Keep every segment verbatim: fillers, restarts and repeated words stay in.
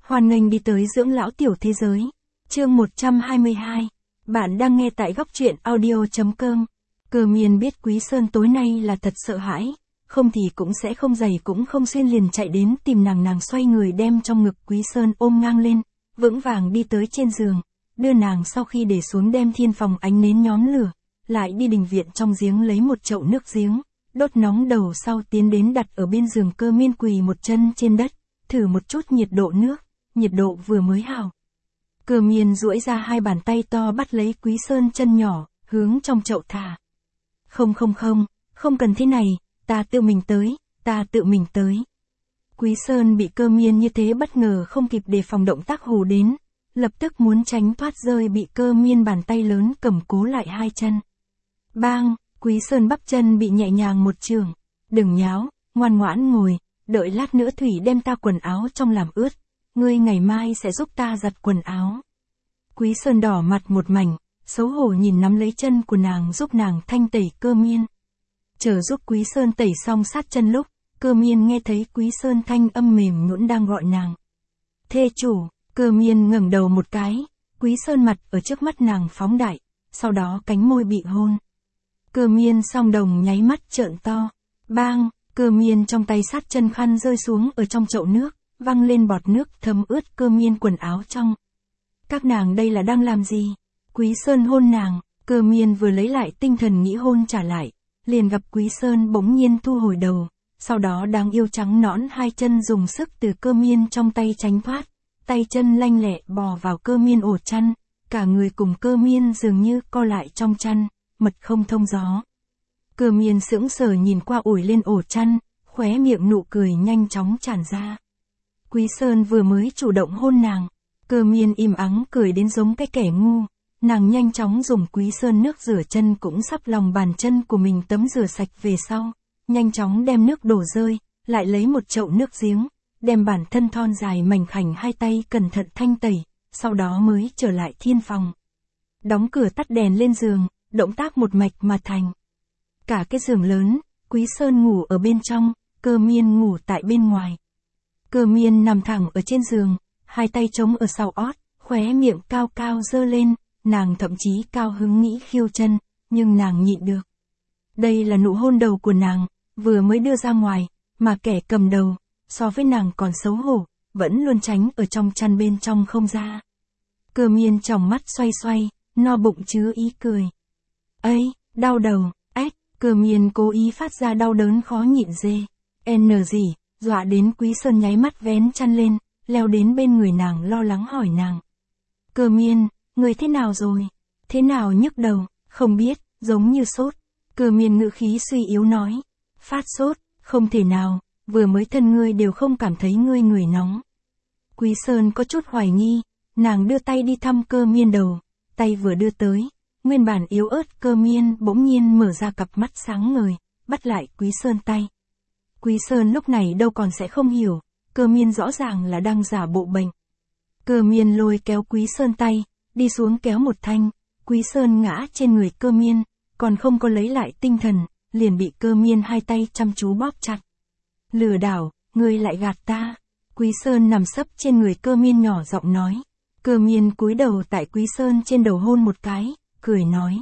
Hoan nghênh đi tới dưỡng lão tiểu thế giới. Chương một trăm hai mươi hai. Bạn đang nghe tại góc truyện audio chấm com. Cơ Miên biết Quý Sơn tối nay là thật sợ hãi, không thì cũng sẽ không giày cũng không xuyên liền chạy đến tìm nàng nàng xoay người đem trong ngực Quý Sơn ôm ngang lên, vững vàng đi tới trên giường, đưa nàng sau khi để xuống đem thiên phòng ánh nến nhóm lửa, lại đi đình viện trong giếng lấy một chậu nước giếng, đốt nóng đầu sau tiến đến đặt ở bên giường Cơ Miên quỳ một chân trên đất, thử một chút nhiệt độ nước, nhiệt độ vừa mới hảo. Cơ Miên duỗi ra hai bàn tay to bắt lấy Quý Sơn chân nhỏ, hướng trong chậu thả. Không không không, không cần thế này, ta tự mình tới, ta tự mình tới. Quý Sơn bị Cơ Miên như thế bất ngờ không kịp đề phòng động tác hù đến, lập tức muốn tránh thoát rơi bị Cơ Miên bàn tay lớn cầm cố lại hai chân. Bang, Quý Sơn bắp chân bị nhẹ nhàng một trường, đừng nháo, ngoan ngoãn ngồi, đợi lát nữa Thủy đem ta quần áo trong làm ướt, ngươi ngày mai sẽ giúp ta giặt quần áo. Quý Sơn đỏ mặt một mảnh, xấu hổ nhìn nắm lấy chân của nàng giúp nàng thanh tẩy Cơ Miên. Chờ giúp Quý Sơn tẩy xong sát chân lúc, Cơ Miên nghe thấy Quý Sơn thanh âm mềm nhũn đang gọi nàng. Thê chủ, Cơ Miên ngẩng đầu một cái, Quý Sơn mặt ở trước mắt nàng phóng đại, sau đó cánh môi bị hôn. Cơ Miên song đồng nháy mắt trợn to, bang, Cơ Miên trong tay sát chân khăn rơi xuống ở trong chậu nước, văng lên bọt nước thấm ướt Cơ Miên quần áo trong. Các nàng đây là đang làm gì? Quý Sơn hôn nàng, Cơ Miên vừa lấy lại tinh thần nghĩ hôn trả lại, liền gặp Quý Sơn bỗng nhiên thu hồi đầu, sau đó đáng yêu trắng nõn hai chân dùng sức từ Cơ Miên trong tay tránh thoát, tay chân lanh lẹ bò vào Cơ Miên ổ chăn, cả người cùng Cơ Miên dường như co lại trong chăn, mật không thông gió. Cơ Miên sững sờ nhìn qua ủi lên ổ chăn, khóe miệng nụ cười nhanh chóng tràn ra. Quý Sơn vừa mới chủ động hôn nàng, Cơ Miên im ắng cười đến giống cái kẻ ngu, nàng nhanh chóng dùng Quý Sơn nước rửa chân cũng sắp lòng bàn chân của mình tấm rửa sạch về sau, nhanh chóng đem nước đổ rơi, lại lấy một chậu nước giếng, đem bản thân thon dài mảnh khảnh hai tay cẩn thận thanh tẩy, sau đó mới trở lại thiên phòng. Đóng cửa tắt đèn lên giường, động tác một mạch mà thành. Cả cái giường lớn, Quý Sơn ngủ ở bên trong, Cơ Miên ngủ tại bên ngoài. Cơ Miên nằm thẳng ở trên giường, hai tay chống ở sau ót, khóe miệng cao cao dơ lên, nàng thậm chí cao hứng nghĩ khiêu chân, nhưng nàng nhịn được. Đây là nụ hôn đầu của nàng, vừa mới đưa ra ngoài, mà kẻ cầm đầu, so với nàng còn xấu hổ, vẫn luôn tránh ở trong chăn bên trong không ra. Cơ Miên tròng mắt xoay xoay, no bụng chứa ý cười. Ây, đau đầu, ếch, Cơ Miên cố ý phát ra đau đớn khó nhịn dê. N gì, dọa đến Quý Sơn nháy mắt vén chăn lên, leo đến bên người nàng lo lắng hỏi nàng. Cơ Miên, người thế nào rồi? Thế nào nhức đầu? Không biết, giống như sốt. Cơ Miên ngữ khí suy yếu nói. Phát sốt, không thể nào, vừa mới thân ngươi đều không cảm thấy ngươi người nóng. Quý Sơn có chút hoài nghi, nàng đưa tay đi thăm Cơ Miên đầu, tay vừa đưa tới, nguyên bản yếu ớt Cơ Miên bỗng nhiên mở ra cặp mắt sáng ngời, bắt lại Quý Sơn tay. Quý Sơn lúc này đâu còn sẽ không hiểu, Cơ Miên rõ ràng là đang giả bộ bệnh. Cơ Miên lôi kéo Quý Sơn tay, đi xuống kéo một thanh, Quý Sơn ngã trên người Cơ Miên, còn không có lấy lại tinh thần, liền bị Cơ Miên hai tay chăm chú bóp chặt. Lừa đảo, ngươi lại gạt ta. Quý Sơn nằm sấp trên người Cơ Miên nhỏ giọng nói. Cơ Miên cúi đầu tại Quý Sơn trên đầu hôn một cái, cười nói.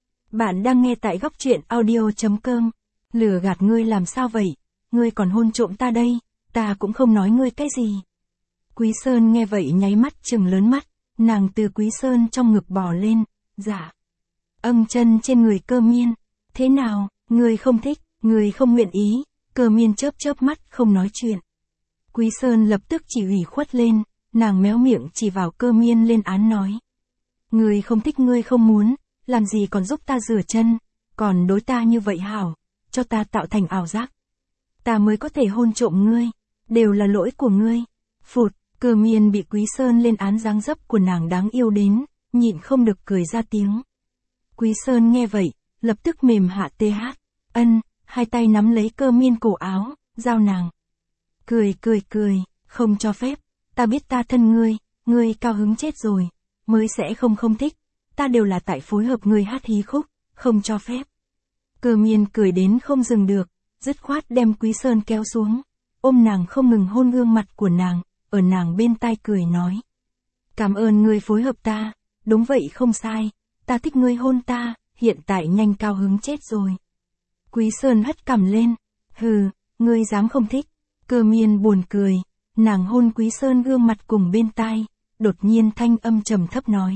Bạn đang nghe tại góc truyện audio chấm com. Lừa gạt ngươi làm sao vậy? Ngươi còn hôn trộm ta đây, ta cũng không nói ngươi cái gì. Quý Sơn nghe vậy nháy mắt trừng lớn mắt, nàng từ Quý Sơn trong ngực bò lên, dạ. Âng chân trên người Cơ Miên, thế nào, ngươi không thích, ngươi không nguyện ý, Cơ Miên chớp chớp mắt không nói chuyện. Quý Sơn lập tức chỉ ủy khuất lên, nàng méo miệng chỉ vào Cơ Miên lên án nói. Ngươi không thích ngươi không muốn, làm gì còn giúp ta rửa chân, còn đối ta như vậy hảo, cho ta tạo thành ảo giác. Ta mới có thể hôn trộm ngươi, đều là lỗi của ngươi. Phụt, Cơ Miên bị Quý Sơn lên án dáng dấp của nàng đáng yêu đến, nhịn không được cười ra tiếng. Quý Sơn nghe vậy, lập tức mềm hạ tê hát, ân, hai tay nắm lấy Cơ Miên cổ áo, giao nàng. Cười cười cười, không cho phép, ta biết ta thân ngươi, ngươi cao hứng chết rồi, mới sẽ không không thích, ta đều là tại phối hợp ngươi hát hí khúc, không cho phép. Cơ Miên cười đến không dừng được, dứt khoát đem Quý Sơn kéo xuống, ôm nàng không ngừng hôn gương mặt của nàng, ở nàng bên tai cười nói. Cảm ơn ngươi phối hợp ta, đúng vậy không sai, ta thích ngươi hôn ta, hiện tại nhanh cao hứng chết rồi. Quý Sơn hất cằm lên, hừ, ngươi dám không thích, Cơ Miên buồn cười, nàng hôn Quý Sơn gương mặt cùng bên tai, đột nhiên thanh âm trầm thấp nói.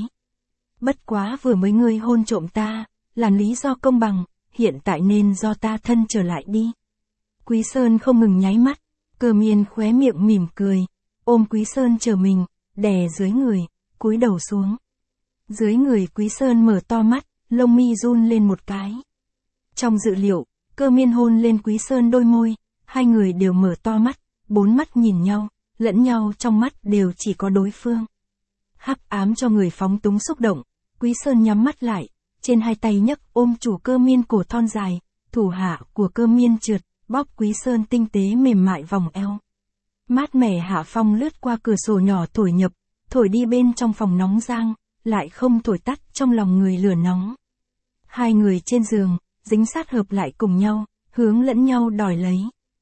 Bất quá vừa mới ngươi hôn trộm ta, là lý do công bằng, hiện tại nên do ta thân trở lại đi. Quý Sơn không ngừng nháy mắt, Cơ Miên khóe miệng mỉm cười, ôm Quý Sơn chờ mình, đè dưới người, cúi đầu xuống. Dưới người Quý Sơn mở to mắt, lông mi run lên một cái. Trong dự liệu, Cơ Miên hôn lên Quý Sơn đôi môi, hai người đều mở to mắt, bốn mắt nhìn nhau, lẫn nhau trong mắt đều chỉ có đối phương. Hắc ám cho người phóng túng xúc động, Quý Sơn nhắm mắt lại, trên hai tay nhấc ôm chủ Cơ Miên cổ thon dài, thủ hạ của Cơ Miên trượt, bóp Quý Sơn tinh tế mềm mại vòng eo. Mát mẻ hạ phong lướt qua cửa sổ nhỏ thổi nhập, thổi đi bên trong phòng nóng rang, lại không thổi tắt trong lòng người lửa nóng. Hai người trên giường, dính sát hợp lại cùng nhau, hướng lẫn nhau đòi lấy.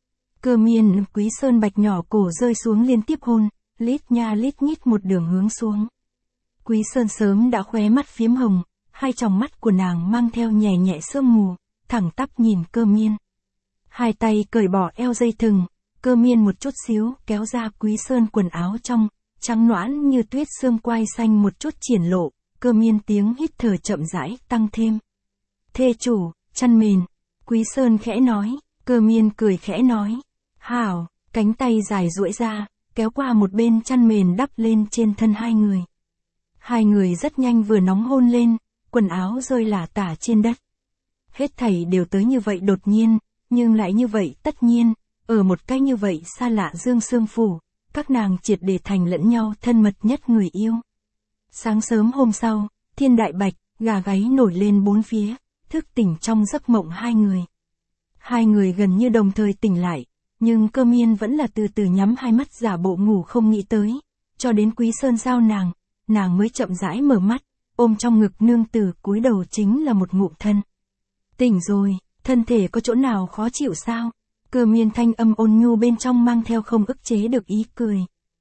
Cơ Miên, Quý Sơn bạch nhỏ cổ rơi xuống liên tiếp hôn, lít nha lít nhít một đường hướng xuống. Quý Sơn sớm đã khóe mắt phiếm hồng, hai tròng mắt của nàng mang theo nhẹ nhẹ sương mù, thẳng tắp nhìn Cơ Miên. Hai tay cởi bỏ eo dây thừng, Cơ Miên một chút xíu kéo ra Quý Sơn quần áo trong, trắng nõn như tuyết xương quai xanh một chút triển lộ, Cơ Miên tiếng hít thở chậm rãi tăng thêm. Thê chủ, chăn mền, Quý Sơn khẽ nói, Cơ Miên cười khẽ nói. Hảo, cánh tay dài duỗi ra, kéo qua một bên chăn mền đắp lên trên thân hai người. Hai người rất nhanh vừa nóng hôn lên, quần áo rơi lả tả trên đất. Hết thảy đều tới như vậy đột nhiên, nhưng lại như vậy tất nhiên, ở một cách như vậy xa lạ dương sương phủ, các nàng triệt để thành lẫn nhau thân mật nhất người yêu. Sáng sớm hôm sau, thiên đại bạch, gà gáy nổi lên bốn phía, thức tỉnh trong giấc mộng hai người. Hai người gần như đồng thời tỉnh lại, nhưng Cơ Miên vẫn là từ từ nhắm hai mắt giả bộ ngủ không nghĩ tới, cho đến Quý Sơn giao nàng, nàng mới chậm rãi mở mắt, ôm trong ngực nương tử cúi đầu chính là một ngụm thân. Tỉnh rồi, thân thể có chỗ nào khó chịu sao? Cơ Miên thanh âm ôn nhu bên trong mang theo không ức chế được ý cười.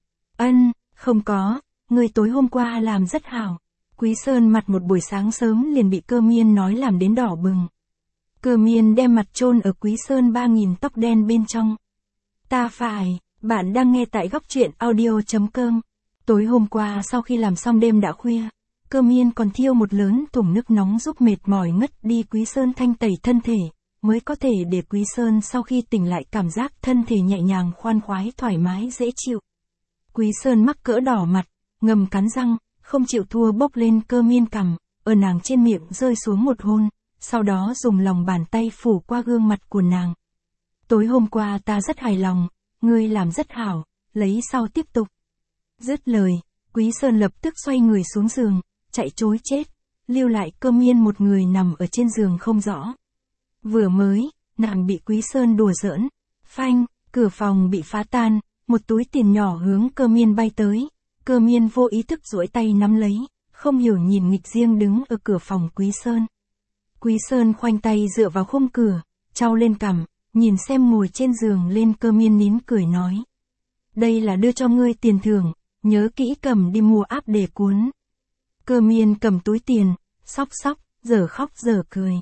Ân, không có, người tối hôm qua làm rất hảo. Quý Sơn mặt một buổi sáng sớm liền bị Cơ Miên nói làm đến đỏ bừng. Cơ Miên đem mặt chôn ở Quý Sơn ba nghìn tóc đen bên trong. Ta phải, bạn đang nghe tại góc truyện audio chấm com. Tối hôm qua sau khi làm xong đêm đã khuya, Cơ Miên còn thiêu một lớn thùng nước nóng giúp mệt mỏi ngất đi Quý Sơn thanh tẩy thân thể, mới có thể để Quý Sơn sau khi tỉnh lại cảm giác thân thể nhẹ nhàng khoan khoái thoải mái dễ chịu. Quý Sơn mắc cỡ đỏ mặt, ngầm cắn răng, không chịu thua bốc lên Cơ Miên cằm, ở nàng trên miệng rơi xuống một hôn, sau đó dùng lòng bàn tay phủ qua gương mặt của nàng. Tối hôm qua ta rất hài lòng, ngươi làm rất hảo, lấy sau tiếp tục. Dứt lời, Quý Sơn lập tức xoay người xuống giường, chạy trối chết, lưu lại Cơ Miên một người nằm ở trên giường không rõ. Vừa mới, nàng bị Quý Sơn đùa giỡn, phanh, cửa phòng bị phá tan, một túi tiền nhỏ hướng Cơ Miên bay tới, Cơ Miên vô ý thức duỗi tay nắm lấy, không hiểu nhìn nghịch riêng đứng ở cửa phòng Quý Sơn. Quý Sơn khoanh tay dựa vào khung cửa, trao lên cằm, nhìn xem ngồi trên giường lên Cơ Miên nín cười nói. Đây là đưa cho ngươi tiền thưởng, nhớ kỹ cầm đi mua áp để cuốn. Cơ Miên cầm túi tiền, sóc sóc, giờ khóc giờ cười.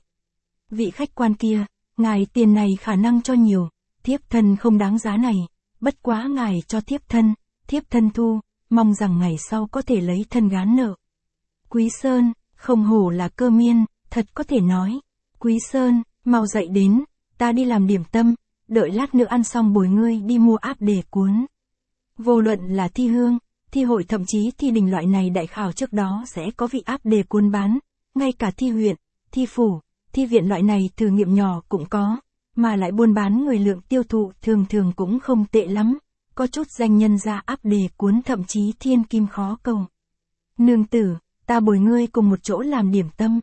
Vị khách quan kia, ngài tiền này khả năng cho nhiều, thiếp thân không đáng giá này, bất quá ngài cho thiếp thân, thiếp thân thu, mong rằng ngày sau có thể lấy thân gán nợ. Quý Sơn, không hổ là Cơ Miên, thật có thể nói. Quý Sơn, mau dậy đến, ta đi làm điểm tâm, đợi lát nữa ăn xong bồi ngươi đi mua áp để cuốn. Vô luận là thi hương, thi hội thậm chí thi đình loại này đại khảo trước đó sẽ có vị áp đề cuốn bán, ngay cả thi huyện, thi phủ, thi viện loại này thử nghiệm nhỏ cũng có, mà lại buôn bán người lượng tiêu thụ thường thường cũng không tệ lắm, có chút danh nhân ra áp đề cuốn thậm chí thiên kim khó cầu. Nương tử, ta bồi ngươi cùng một chỗ làm điểm tâm.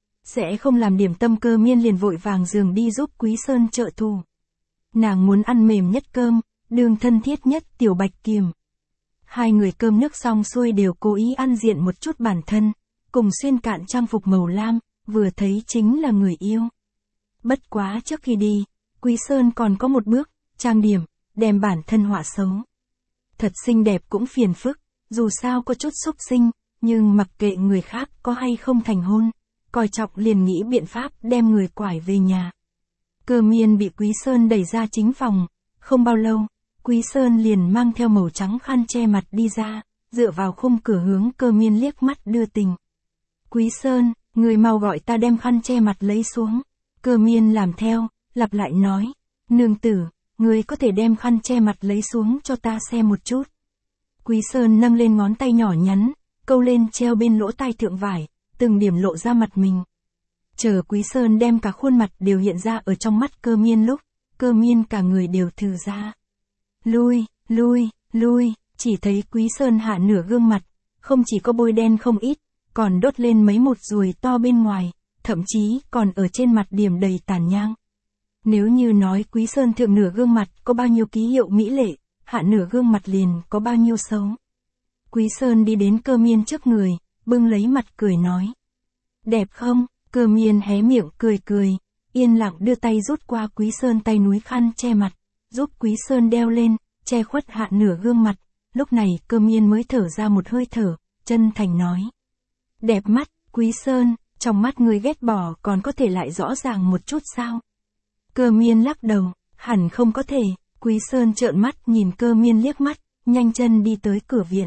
Sẽ không làm điểm tâm. Cơ Miên liền vội vàng giường đi giúp Quý Sơn trợ thủ. Nàng muốn ăn mềm nhất cơm, đường thân thiết nhất tiểu bạch kiềm. Hai người cơm nước xong xuôi đều cố ý ăn diện một chút bản thân, cùng xuyên cạn trang phục màu lam, vừa thấy chính là người yêu. Bất quá trước khi đi, Quý Sơn còn có một bước, trang điểm, đem bản thân họa xấu. Thật xinh đẹp cũng phiền phức, dù sao có chút xúc sinh, nhưng mặc kệ người khác có hay không thành hôn, coi trọng liền nghĩ biện pháp đem người quải về nhà. Cơ Miên bị Quý Sơn đẩy ra chính phòng, không bao lâu, Quý Sơn liền mang theo màu trắng khăn che mặt đi ra, dựa vào khung cửa hướng Cơ Miên liếc mắt đưa tình. Quý Sơn, người mau gọi ta đem khăn che mặt lấy xuống. Cơ Miên làm theo, lặp lại nói, nương tử, người có thể đem khăn che mặt lấy xuống cho ta xem một chút. Quý Sơn nâng lên ngón tay nhỏ nhắn, câu lên treo bên lỗ tai thượng vải, từng điểm lộ ra mặt mình. Chờ Quý Sơn đem cả khuôn mặt đều hiện ra ở trong mắt Cơ Miên lúc, Cơ Miên cả người đều thừ ra. Lui, lui, lui, chỉ thấy Quý Sơn hạ nửa gương mặt, không chỉ có bôi đen không ít, còn đốt lên mấy một ruồi to bên ngoài, thậm chí còn ở trên mặt điểm đầy tàn nhang. Nếu như nói Quý Sơn thượng nửa gương mặt có bao nhiêu ký hiệu mỹ lệ, hạ nửa gương mặt liền có bao nhiêu xấu. Quý Sơn đi đến Cơ Miên trước người, bưng lấy mặt cười nói. Đẹp không? Cơ Miên hé miệng cười cười, yên lặng đưa tay rút qua Quý Sơn tay núi khăn che mặt, giúp Quý Sơn đeo lên, che khuất hạ nửa gương mặt. Lúc này Cơ Miên mới thở ra một hơi thở, chân thành nói. Đẹp mắt, Quý Sơn, trong mắt người ghét bỏ còn có thể lại rõ ràng một chút sao? Cơ Miên lắc đầu, hẳn không có thể. Quý Sơn trợn mắt nhìn Cơ Miên liếc mắt, nhanh chân đi tới cửa viện.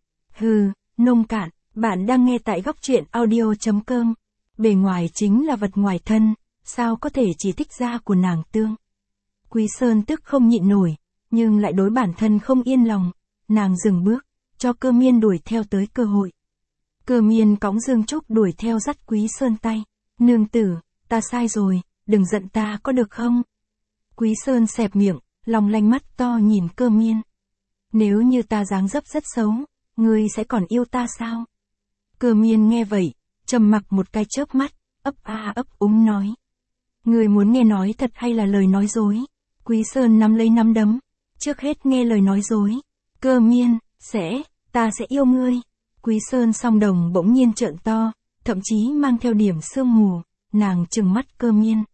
Hừ, nông cạn, bạn đang nghe tại góc truyện audio chấm com. Bề ngoài chính là vật ngoài thân, sao có thể chỉ thích da của nàng tương. Quý Sơn tức không nhịn nổi, nhưng lại đối bản thân không yên lòng, nàng dừng bước, cho Cơ Miên đuổi theo tới cơ hội. Cơ Miên cõng Dương Trúc đuổi theo dắt Quý Sơn tay. Nương tử, ta sai rồi, đừng giận ta có được không? Quý Sơn xẹp miệng, lòng lanh mắt to nhìn Cơ Miên. Nếu như ta dáng dấp rất xấu, ngươi sẽ còn yêu ta sao? Cơ Miên nghe vậy, trầm mặc một cái chớp mắt, ấp a ấp úng nói. Ngươi muốn nghe nói thật hay là lời nói dối? Quý Sơn nắm lấy nắm đấm, trước hết nghe lời nói dối. Cơ Miên, sẽ, ta sẽ yêu ngươi. Quý Sơn song đồng bỗng nhiên trợn to, thậm chí mang theo điểm sương mù, nàng trừng mắt Cơ Miên.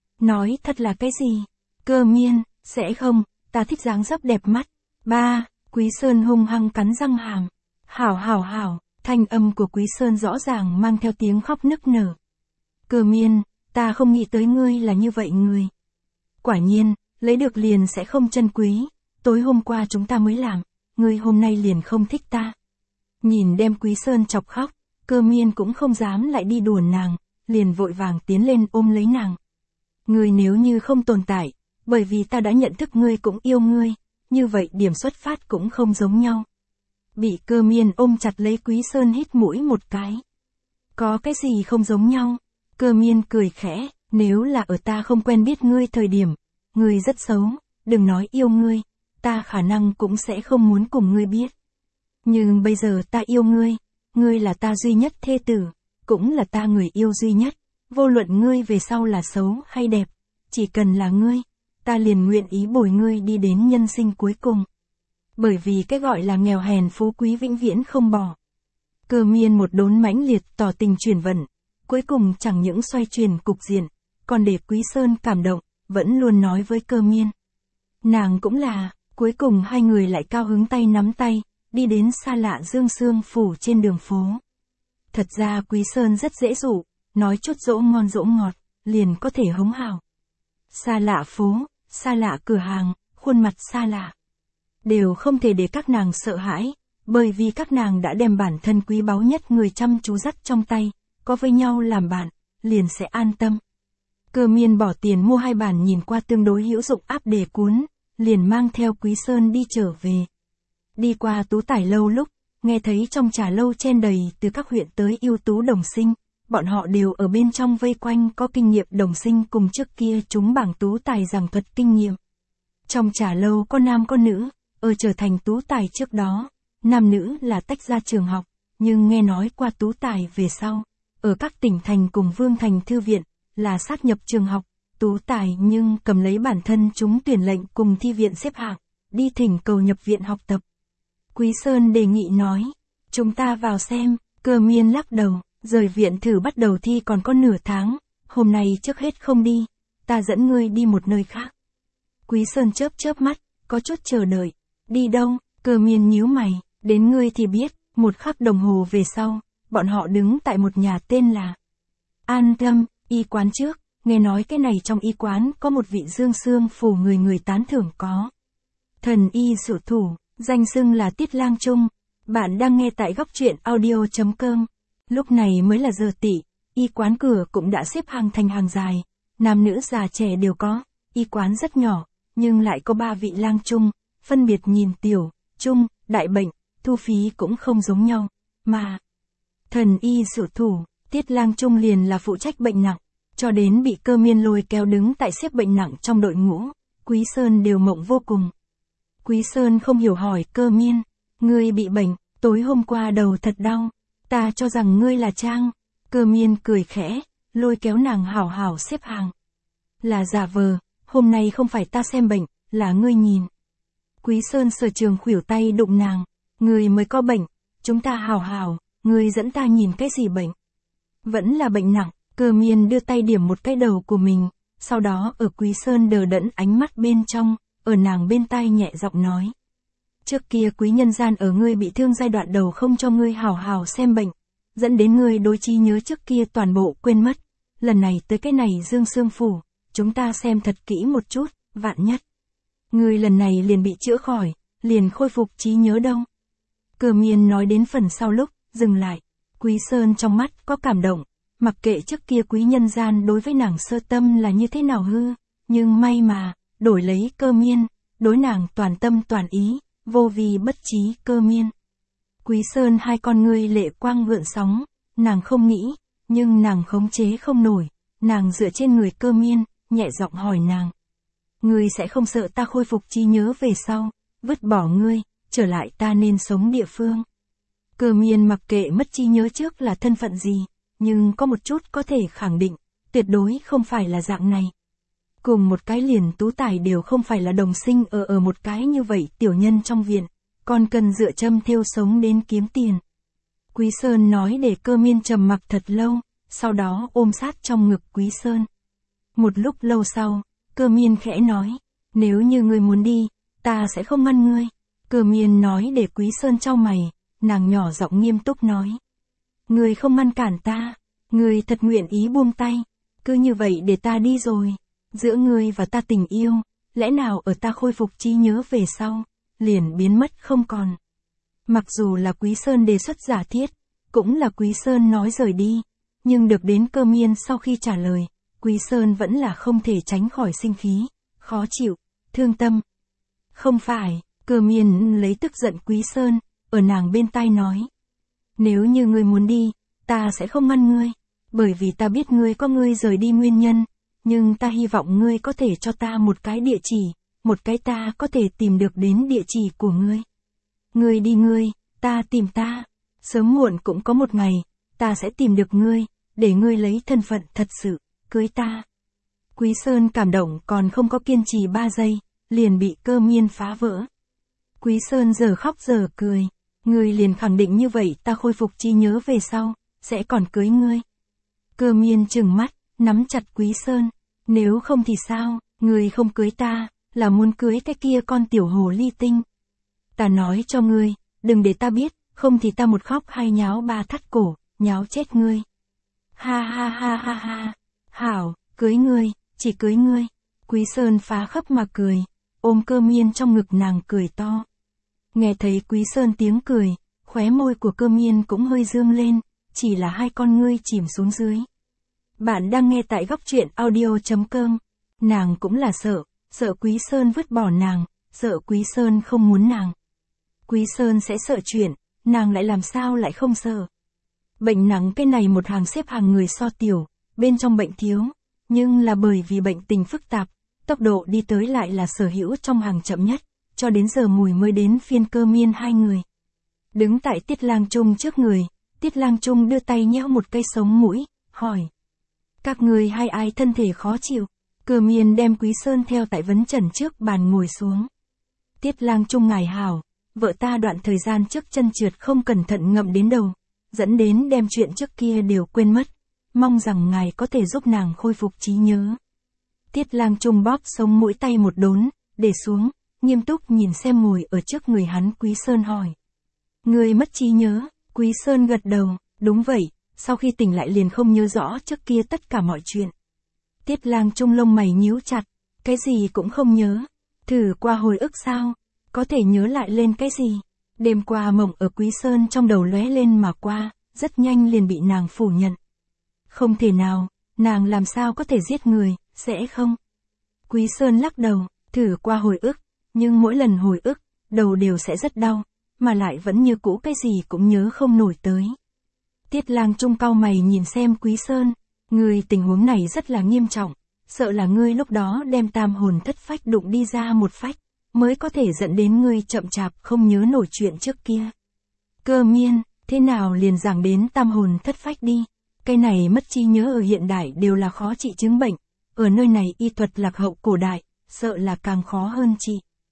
Nói thật là cái gì? Cơ Miên, sẽ không, ta thích dáng dấp đẹp mắt. Ba, Quý Sơn hung hăng cắn răng hàm. Hảo hảo hảo, thanh âm của Quý Sơn rõ ràng mang theo tiếng khóc nức nở. Cơ Miên, ta không nghĩ tới ngươi là như vậy người. Quả nhiên, lấy được liền sẽ không trân quý, tối hôm qua chúng ta mới làm, ngươi hôm nay liền không thích ta. Nhìn đem Quý Sơn chọc khóc, Cơ Miên cũng không dám lại đi đùa nàng, liền vội vàng tiến lên ôm lấy nàng. Ngươi nếu như không tồn tại, bởi vì ta đã nhận thức ngươi cũng yêu ngươi, như vậy điểm xuất phát cũng không giống nhau. Bị Cơ Miên ôm chặt lấy, Quý Sơn hít mũi một cái. Có cái gì không giống nhau? Cơ Miên cười khẽ, nếu là ở ta không quen biết ngươi thời điểm, ngươi rất xấu, đừng nói yêu ngươi, ta khả năng cũng sẽ không muốn cùng ngươi biết. Nhưng bây giờ ta yêu ngươi, ngươi là ta duy nhất thê tử, cũng là ta người yêu duy nhất, vô luận ngươi về sau là xấu hay đẹp, chỉ cần là ngươi, ta liền nguyện ý bồi ngươi đi đến nhân sinh cuối cùng. Bởi vì cái gọi là nghèo hèn phú quý vĩnh viễn không bỏ. Cơ Miên một đốn mãnh liệt tỏ tình chuyển vận, cuối cùng chẳng những xoay chuyển cục diện, còn để Quý Sơn cảm động, vẫn luôn nói với Cơ Miên. Nàng cũng là, cuối cùng hai người lại cao hứng tay nắm tay, đi đến xa lạ Dương Sương phủ trên đường phố. Thật ra Quý Sơn rất dễ dụ, nói chút dỗ ngon dỗ ngọt, liền có thể hống hào. Xa lạ phố, xa lạ cửa hàng, khuôn mặt xa lạ, đều không thể để các nàng sợ hãi, bởi vì các nàng đã đem bản thân quý báu nhất người chăm chú dắt trong tay, có với nhau làm bạn, liền sẽ an tâm. Cơ Miên bỏ tiền mua hai bản nhìn qua tương đối hữu dụng áp đề cuốn, liền mang theo Quý Sơn đi trở về. Đi qua Tú Tài lâu lúc, nghe thấy trong trà lâu chen đầy từ các huyện tới ưu tú đồng sinh, bọn họ đều ở bên trong vây quanh có kinh nghiệm đồng sinh cùng trước kia chúng bảng tú tài giảng thuật kinh nghiệm. Trong trà lâu có nam có nữ, ở trở thành tú tài trước đó, nam nữ là tách ra trường học, nhưng nghe nói qua tú tài về sau, ở các tỉnh thành cùng vương thành thư viện, là sát nhập trường học, tú tài nhưng cầm lấy bản thân chúng tuyển lệnh cùng thi viện xếp hạng, đi thỉnh cầu nhập viện học tập. Quý Sơn đề nghị nói, chúng ta vào xem. Cơ Miên lắc đầu, rời viện thử bắt đầu thi còn có nửa tháng, hôm nay trước hết không đi, ta dẫn ngươi đi một nơi khác. Quý Sơn chớp chớp mắt, có chút chờ đợi, đi đâu? Cơ miên nhíu mày, đến ngươi thì biết, một khắc đồng hồ về sau, bọn họ đứng tại một nhà tên là An Tâm, y quán trước, nghe nói cái này trong y quán có một vị dương xương phủ người người tán thưởng có. Thần y sự thủ, danh xưng là Tiết Lang Trung. Bạn đang nghe tại góc truyện audio chấm com. Lúc này mới là giờ tỵ, y quán cửa cũng đã xếp hàng thành hàng dài, nam nữ già trẻ đều có, y quán rất nhỏ, nhưng lại có ba vị lang trung, phân biệt nhìn tiểu, trung, đại bệnh, thu phí cũng không giống nhau, mà thần y sự thủ, Tiết Lang Trung liền là phụ trách bệnh nặng, cho đến bị Cơ Miên lôi kéo đứng tại xếp bệnh nặng trong đội ngũ, Quý Sơn đều mộng vô cùng. Quý Sơn không hiểu hỏi Cơ Miên, ngươi bị bệnh, tối hôm qua đầu thật đau, ta cho rằng ngươi là trang. Cơ Miên cười khẽ, lôi kéo nàng hảo hảo xếp hàng. Là giả vờ, hôm nay không phải ta xem bệnh, là ngươi nhìn. Quý Sơn sở trường khuỷu tay đụng nàng, ngươi mới có bệnh, chúng ta hảo hảo, ngươi dẫn ta nhìn cái gì bệnh. Vẫn là bệnh nặng, Cơ Miên đưa tay điểm một cái đầu của mình, sau đó ở Quý Sơn đờ đẫn ánh mắt bên trong, ở nàng bên tai nhẹ giọng nói. Trước kia quý nhân gian ở ngươi bị thương giai đoạn đầu không cho ngươi hảo hảo xem bệnh, dẫn đến ngươi đối trí nhớ trước kia toàn bộ quên mất. Lần này tới cái này dương xương phủ, chúng ta xem thật kỹ một chút, vạn nhất. Ngươi lần này liền bị chữa khỏi, liền khôi phục trí nhớ đâu. Cơ Miên nói đến phần sau lúc, dừng lại. Quý Sơn trong mắt có cảm động, mặc kệ trước kia quý nhân gian đối với nàng sơ tâm là như thế nào hư, nhưng may mà, đổi lấy Cơ Miên, đối nàng toàn tâm toàn ý, vô vi bất trí Cơ Miên. Quý Sơn hai con ngươi lệ quang gợn sóng, nàng không nghĩ, nhưng nàng khống chế không nổi, nàng dựa trên người Cơ Miên, nhẹ giọng hỏi nàng. Ngươi sẽ không sợ ta khôi phục trí nhớ về sau, vứt bỏ ngươi, trở lại ta nên sống địa phương. Cơ Miên mặc kệ mất trí nhớ trước là thân phận gì, nhưng có một chút có thể khẳng định, tuyệt đối không phải là dạng này. Cùng một cái liền tú tài đều không phải là đồng sinh ở ở một cái như vậy tiểu nhân trong viện, còn cần dựa châm thêu sống đến kiếm tiền. Quý Sơn nói để Cơ Miên trầm mặc thật lâu, sau đó ôm sát trong ngực Quý Sơn. Một lúc lâu sau, Cơ Miên khẽ nói, nếu như ngươi muốn đi, ta sẽ không ngăn ngươi. Cơ Miên nói để Quý Sơn chau mày, nàng nhỏ giọng nghiêm túc nói. Ngươi không ngăn cản ta, ngươi thật nguyện ý buông tay, cứ như vậy để ta đi rồi. Giữa ngươi và ta tình yêu, lẽ nào ở ta khôi phục trí nhớ về sau, liền biến mất không còn. Mặc dù là Quý Sơn đề xuất giả thiết, cũng là Quý Sơn nói rời đi, nhưng được đến Cơ Miên sau khi trả lời, Quý Sơn vẫn là không thể tránh khỏi sinh khí, khó chịu, thương tâm. Không phải, Cơ Miên lấy tức giận Quý Sơn, ở nàng bên tai nói. Nếu như ngươi muốn đi, ta sẽ không ngăn ngươi, bởi vì ta biết ngươi có ngươi rời đi nguyên nhân, nhưng ta hy vọng ngươi có thể cho ta một cái địa chỉ, một cái ta có thể tìm được đến địa chỉ của ngươi. Ngươi đi ngươi, ta tìm ta, sớm muộn cũng có một ngày, ta sẽ tìm được ngươi, để ngươi lấy thân phận thật sự, cưới ta. Quý Sơn cảm động còn không có kiên trì ba giây, liền bị Cơ Miên phá vỡ. Quý Sơn giờ khóc giờ cười, ngươi liền khẳng định như vậy ta khôi phục trí nhớ về sau, sẽ còn cưới ngươi. Cơ Miên trừng mắt, nắm chặt Quý Sơn, nếu không thì sao, ngươi không cưới ta, là muốn cưới cái kia con tiểu hồ ly tinh. Ta nói cho ngươi, đừng để ta biết, không thì ta một khóc hai nháo ba thắt cổ, nháo chết ngươi. Ha ha ha ha ha, hảo, cưới ngươi, chỉ cưới ngươi. Quý Sơn phá khóc mà cười, ôm Cơ Miên trong ngực nàng cười to. Nghe thấy Quý Sơn tiếng cười, khóe môi của Cơ Miên cũng hơi dương lên, chỉ là hai con ngươi chìm xuống dưới. Bạn đang nghe tại góc truyện audio chấm com. Nàng cũng là sợ, sợ Quý Sơn vứt bỏ nàng, sợ Quý Sơn không muốn nàng. Quý Sơn sẽ sợ chuyện, nàng lại làm sao lại không sợ. Bệnh nặng cái này một hàng xếp hàng người so tiểu, bên trong bệnh thiếu, nhưng là bởi vì bệnh tình phức tạp, tốc độ đi tới lại là sở hữu trong hàng chậm nhất, cho đến giờ mùi mới đến phiên Cơ Miên hai người. Đứng tại Tiết Lang Trung trước người, Tiết Lang Trung đưa tay nhéo một cây sống mũi, hỏi. Các người hai ai thân thể khó chịu? Cơ Miên đem Quý Sơn theo tại vấn trần trước bàn ngồi xuống. Tiết Lang Trung ngài hảo, vợ ta đoạn thời gian trước chân trượt không cẩn thận ngậm đến đầu, dẫn đến đem chuyện trước kia đều quên mất, mong rằng ngài có thể giúp nàng khôi phục trí nhớ. Tiết Lang Trung bóp sống mũi tay một đốn, để xuống, nghiêm túc nhìn xem ngồi ở trước người hắn Quý Sơn hỏi. Người mất trí nhớ, Quý Sơn gật đầu, đúng vậy, sau khi tỉnh lại liền không nhớ rõ trước kia tất cả mọi chuyện. Tiết Lang Trung lông mày nhíu chặt, cái gì cũng không nhớ, thử qua hồi ức sao, có thể nhớ lại lên cái gì. Đêm qua mộng ở Quý Sơn trong đầu lóe lên mà qua, rất nhanh liền bị nàng phủ nhận. Không thể nào, nàng làm sao có thể giết người, sẽ không. Quý Sơn lắc đầu, thử qua hồi ức, nhưng mỗi lần hồi ức, đầu đều sẽ rất đau, mà lại vẫn như cũ cái gì cũng nhớ không nổi tới. Tiết Lang Trung cau mày nhìn xem Quý Sơn, người tình huống này rất là nghiêm trọng, sợ là ngươi lúc đó đem tam hồn thất phách đụng đi ra một phách, mới có thể dẫn đến ngươi chậm chạp không nhớ nổi chuyện trước kia. Cơ Miên, thế nào liền giảng đến tam hồn thất phách đi, cái này mất trí nhớ ở hiện đại đều là khó trị chứng bệnh, ở nơi này y thuật lạc hậu cổ đại, sợ là càng khó hơn trị.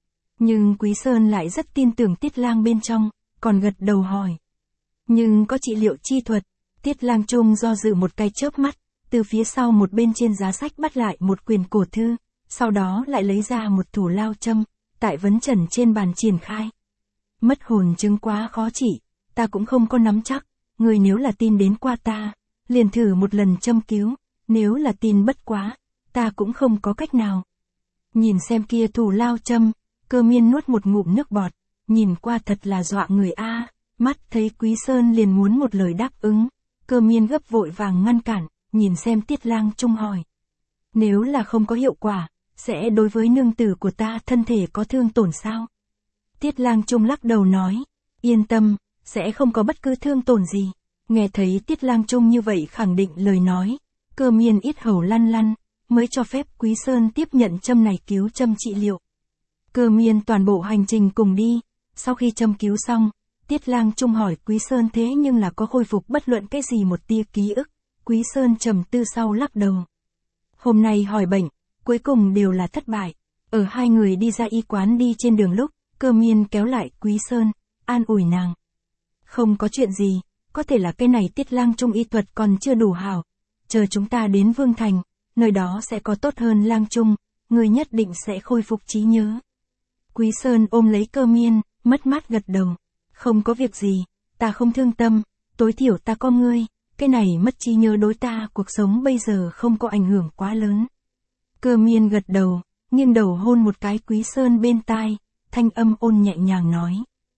Nhưng Quý Sơn lại rất tin tưởng Tiết Lang bên trong, còn gật đầu hỏi. Nhưng có trị liệu chi thuật, Tiết Lang Trung do dự một cái chớp mắt, từ phía sau một bên trên giá sách bắt lại một quyển cổ thư, sau đó lại lấy ra một thủ lao châm, tại vấn trần trên bàn triển khai. Mất hồn chứng quá khó trị, ta cũng không có nắm chắc, người nếu là tin đến qua ta, liền thử một lần châm cứu, nếu là tin bất quá, ta cũng không có cách nào. Nhìn xem kia thủ lao châm, Cơ Miên nuốt một ngụm nước bọt, nhìn qua thật là dọa người a. Mắt thấy Quý Sơn liền muốn một lời đáp ứng, Cơ Miên gấp vội vàng ngăn cản, nhìn xem Tiết Lang Trung hỏi. Nếu là không có hiệu quả, sẽ đối với nương tử của ta thân thể có thương tổn sao? Tiết Lang Trung lắc đầu nói, yên tâm, sẽ không có bất cứ thương tổn gì. Nghe thấy Tiết Lang Trung như vậy khẳng định lời nói, Cơ Miên ít hầu lăn lăn, mới cho phép Quý Sơn tiếp nhận châm này cứu châm trị liệu. Cơ Miên toàn bộ hành trình cùng đi, sau khi châm cứu xong, Tiết Lang Trung hỏi Quý Sơn thế nhưng là có khôi phục bất luận cái gì một tia ký ức, Quý Sơn trầm tư sau lắc đầu. Hôm nay hỏi bệnh, cuối cùng đều là thất bại. Ở hai người đi ra y quán đi trên đường lúc, Cơ Miên kéo lại Quý Sơn, an ủi nàng. Không có chuyện gì, có thể là cái này Tiết Lang Trung y thuật còn chưa đủ hảo. Chờ chúng ta đến Vương Thành, nơi đó sẽ có tốt hơn Lang Trung, người nhất định sẽ khôi phục trí nhớ. Quý Sơn ôm lấy Cơ Miên, mất mát gật đầu. Không có việc gì, ta không thương tâm, tối thiểu ta có ngươi, cái này mất trí nhớ đối ta cuộc sống bây giờ không có ảnh hưởng quá lớn. Cơ Miên gật đầu, nghiêng đầu hôn một cái Quý Sơn bên tai, thanh âm ôn nhẹ nhàng nói.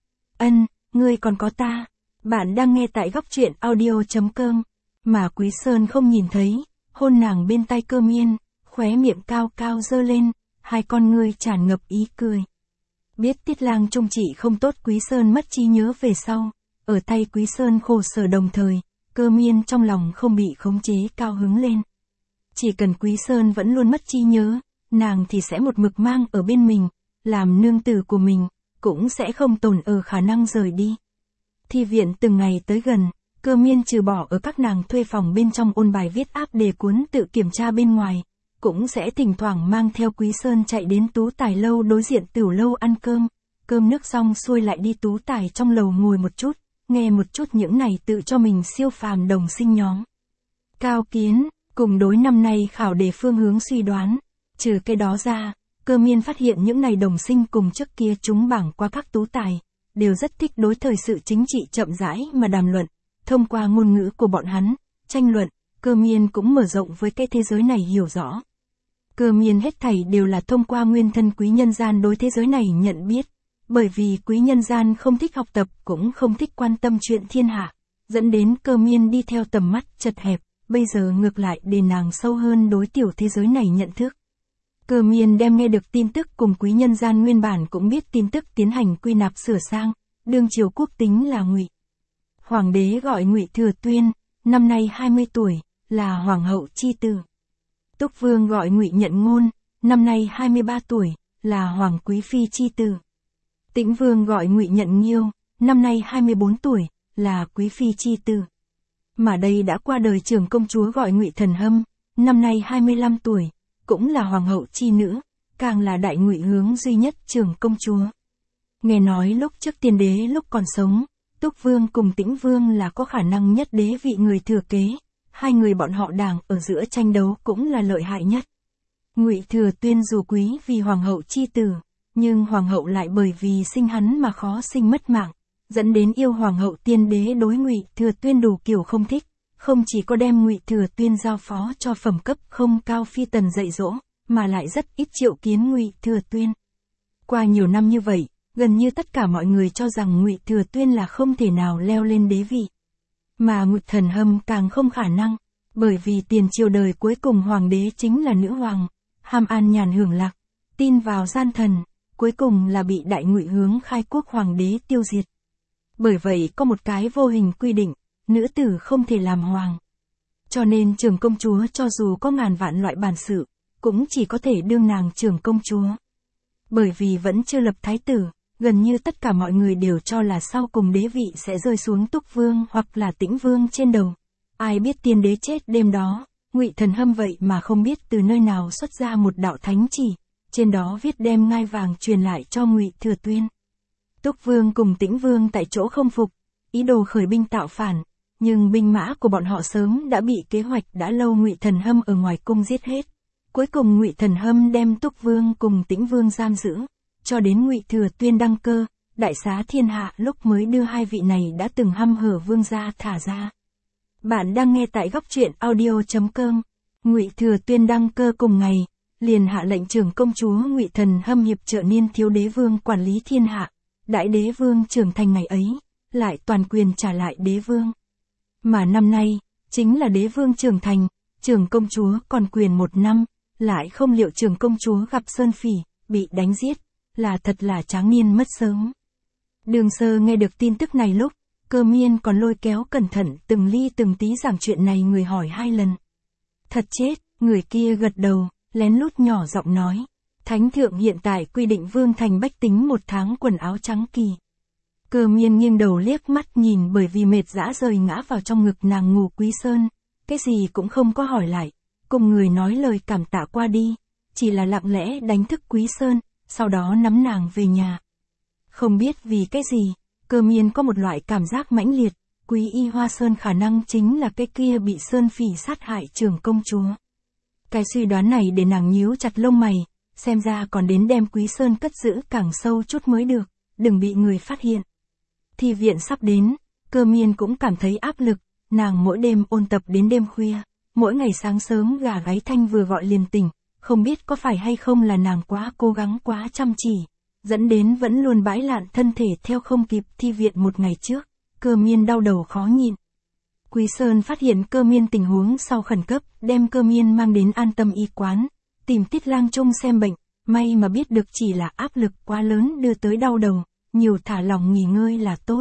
Ân, ngươi còn có ta. Bạn đang nghe tại góc truyện audio chấm com, mà Quý Sơn không nhìn thấy, hôn nàng bên tai Cơ Miên, khóe miệng cao cao dơ lên, hai con ngươi tràn ngập ý cười. Biết Tiết Lang Trung trị không tốt Quý Sơn mất trí nhớ về sau, ở tay Quý Sơn khổ sở đồng thời, Cơ Miên trong lòng không bị khống chế cao hứng lên. Chỉ cần Quý Sơn vẫn luôn mất trí nhớ, nàng thì sẽ một mực mang ở bên mình, làm nương tử của mình, cũng sẽ không tồn ở khả năng rời đi. Thi viện từng ngày tới gần, Cơ Miên trừ bỏ ở các nàng thuê phòng bên trong ôn bài viết áp đề cuốn tự kiểm tra bên ngoài, cũng sẽ thỉnh thoảng mang theo Quý Sơn chạy đến Tú Tài lâu đối diện Tửu lâu ăn cơm, cơm nước xong xuôi lại đi Tú Tài trong lầu ngồi một chút, nghe một chút những này tự cho mình siêu phàm đồng sinh nhóm. Cao kiến, cùng đối năm nay khảo đề phương hướng suy đoán, trừ cái đó ra, Cơ Miên phát hiện những này đồng sinh cùng trước kia chúng bảng qua các Tú Tài, đều rất thích đối thời sự chính trị chậm rãi mà đàm luận, thông qua ngôn ngữ của bọn hắn, tranh luận, Cơ Miên cũng mở rộng với cái thế giới này hiểu rõ. Cơ Miên hết thảy đều là thông qua nguyên thân quý nhân gian đối thế giới này nhận biết, bởi vì quý nhân gian không thích học tập cũng không thích quan tâm chuyện thiên hạ, dẫn đến Cơ Miên đi theo tầm mắt chật hẹp, bây giờ ngược lại để nàng sâu hơn đối tiểu thế giới này nhận thức. Cơ Miên đem nghe được tin tức cùng quý nhân gian nguyên bản cũng biết tin tức tiến hành quy nạp sửa sang, đương triều quốc tính là Ngụy. Hoàng đế gọi Ngụy Thừa Tuyên, năm nay hai mươi tuổi, là hoàng hậu chi tử. Túc Vương gọi Ngụy Nhận Ngôn, năm nay hai mươi ba tuổi, là hoàng quý phi chi tử. Tĩnh Vương gọi Ngụy Nhận Nghiêu, năm nay hai mươi bốn tuổi, là quý phi chi tử. Mà đây đã qua đời trưởng công chúa gọi Ngụy Thần Hâm, năm nay hai mươi lăm tuổi, cũng là hoàng hậu chi nữ, càng là đại Ngụy hướng duy nhất trưởng công chúa. Nghe nói lúc trước tiên đế lúc còn sống, Túc Vương cùng Tĩnh Vương là có khả năng nhất đế vị người thừa kế, hai người bọn họ đảng ở giữa tranh đấu cũng là lợi hại nhất. Ngụy Thừa Tuyên dù quý vì hoàng hậu chi tử, nhưng hoàng hậu lại bởi vì sinh hắn mà khó sinh mất mạng, dẫn đến yêu hoàng hậu tiên đế đối Ngụy Thừa Tuyên đủ kiểu không thích, không chỉ có đem Ngụy Thừa Tuyên giao phó cho phẩm cấp không cao phi tần dạy dỗ, mà lại rất ít triệu kiến Ngụy Thừa Tuyên. Qua nhiều năm như vậy, gần như tất cả mọi người cho rằng Ngụy Thừa Tuyên là không thể nào leo lên đế vị. Mà Ngụy Thần Hâm càng không khả năng, bởi vì tiền triều đời cuối cùng hoàng đế chính là nữ hoàng, ham an nhàn hưởng lạc, tin vào gian thần, cuối cùng là bị Đại Ngụy hướng khai quốc hoàng đế tiêu diệt. Bởi vậy có một cái vô hình quy định, nữ tử không thể làm hoàng. Cho nên trưởng công chúa cho dù có ngàn vạn loại bản sự, cũng chỉ có thể đương nàng trưởng công chúa. Bởi vì vẫn chưa lập thái tử, gần như tất cả mọi người đều cho là sau cùng đế vị sẽ rơi xuống Túc Vương hoặc là Tĩnh Vương trên đầu. Ai biết tiên đế chết đêm đó, Ngụy Thần Hâm vậy mà không biết từ nơi nào xuất ra một đạo thánh chỉ, trên đó viết đem ngai vàng truyền lại cho Ngụy Thừa Tuyên. Túc Vương cùng Tĩnh Vương tại chỗ không phục, ý đồ khởi binh tạo phản, nhưng binh mã của bọn họ sớm đã bị kế hoạch đã lâu Ngụy Thần Hâm ở ngoài cung giết hết. Cuối cùng Ngụy Thần Hâm đem Túc Vương cùng Tĩnh Vương giam giữ, cho đến Ngụy Thừa Tuyên đăng cơ, đại xá thiên hạ lúc mới đưa hai vị này đã từng hăm hở vương gia thả ra. Bạn đang nghe tại góc truyện audio chấm com. Ngụy Thừa Tuyên đăng cơ cùng ngày, liền hạ lệnh trưởng công chúa Ngụy Thần Hâm hiệp trợ niên thiếu đế vương quản lý thiên hạ. Đại đế vương trưởng thành ngày ấy, lại toàn quyền trả lại đế vương. Mà năm nay, chính là đế vương trưởng thành, trưởng công chúa còn quyền một năm, lại không liệu trưởng công chúa gặp Sơn Phỉ, bị đánh giết, là thật là tráng niên mất sớm. Đường Sơ nghe được tin tức này lúc, Cơ Miên còn lôi kéo cẩn thận từng ly từng tí giảng chuyện này người hỏi hai lần. Thật chết, người kia gật đầu, lén lút nhỏ giọng nói. Thánh thượng hiện tại quy định vương thành bách tính một tháng quần áo trắng kỳ. Cơ Miên nghiêng đầu liếc mắt nhìn bởi vì mệt dã rời ngã vào trong ngực nàng ngủ Quý Sơn, cái gì cũng không có hỏi lại, cùng người nói lời cảm tạ qua đi, chỉ là lặng lẽ đánh thức Quý Sơn, sau đó nắm nàng về nhà. Không biết vì cái gì, Cơ Miên có một loại cảm giác mãnh liệt, Quý Y Hoa Sơn khả năng chính là cái kia bị Sơn Phỉ sát hại trưởng công chúa. Cái suy đoán này để nàng nhíu chặt lông mày, xem ra còn đến đem Quý Sơn cất giữ càng sâu chút mới được, đừng bị người phát hiện. Thi viện sắp đến, Cơ Miên cũng cảm thấy áp lực, nàng mỗi đêm ôn tập đến đêm khuya, mỗi ngày sáng sớm gà gáy thanh vừa gọi liền tỉnh, không biết có phải hay không là nàng quá cố gắng quá chăm chỉ, dẫn đến vẫn luôn bãi lạn thân thể theo không kịp thi viện một ngày trước, Cơ Miên đau đầu khó nhịn. Quý Sơn phát hiện Cơ Miên tình huống sau khẩn cấp, đem Cơ Miên mang đến An Tâm y quán, tìm Tiết Lang Trung xem bệnh, may mà biết được chỉ là áp lực quá lớn đưa tới đau đầu, nhiều thả lỏng nghỉ ngơi là tốt.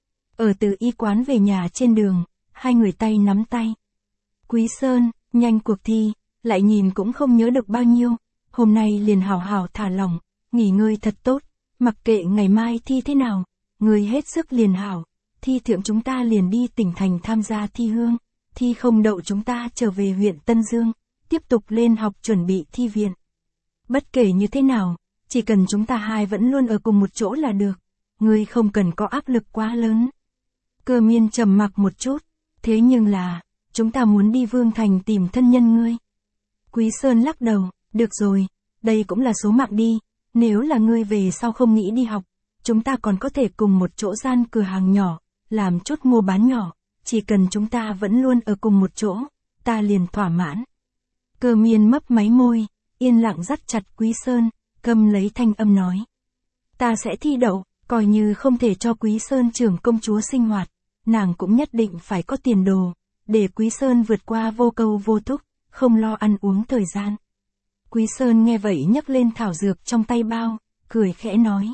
Ở từ y quán về nhà trên đường, hai người tay nắm tay. Quý Sơn, nhanh cuộc thi, lại nhìn cũng không nhớ được bao nhiêu, hôm nay liền hào hào thả lỏng, nghỉ ngơi thật tốt, mặc kệ ngày mai thi thế nào, người hết sức liền hảo, thi thượng chúng ta liền đi tỉnh thành tham gia thi hương, thi không đậu chúng ta trở về huyện Tân Dương, tiếp tục lên học chuẩn bị thi viện. Bất kể như thế nào, chỉ cần chúng ta hai vẫn luôn ở cùng một chỗ là được, ngươi không cần có áp lực quá lớn. Cơ Miên trầm mặc một chút, thế nhưng là, chúng ta muốn đi Vương Thành tìm thân nhân ngươi. Quý Sơn lắc đầu, được rồi, đây cũng là số mạng đi, nếu là ngươi về sau không nghĩ đi học, chúng ta còn có thể cùng một chỗ gian cửa hàng nhỏ, làm chút mua bán nhỏ, chỉ cần chúng ta vẫn luôn ở cùng một chỗ, ta liền thỏa mãn. Cơ Miên mấp máy môi, yên lặng dắt chặt Quý Sơn, cầm lấy thanh âm nói. Ta sẽ thi đậu, coi như không thể cho Quý Sơn trưởng công chúa sinh hoạt, nàng cũng nhất định phải có tiền đồ, để Quý Sơn vượt qua vô câu vô thúc, không lo ăn uống thời gian. Quý Sơn nghe vậy nhấc lên thảo dược trong tay bao, cười khẽ nói.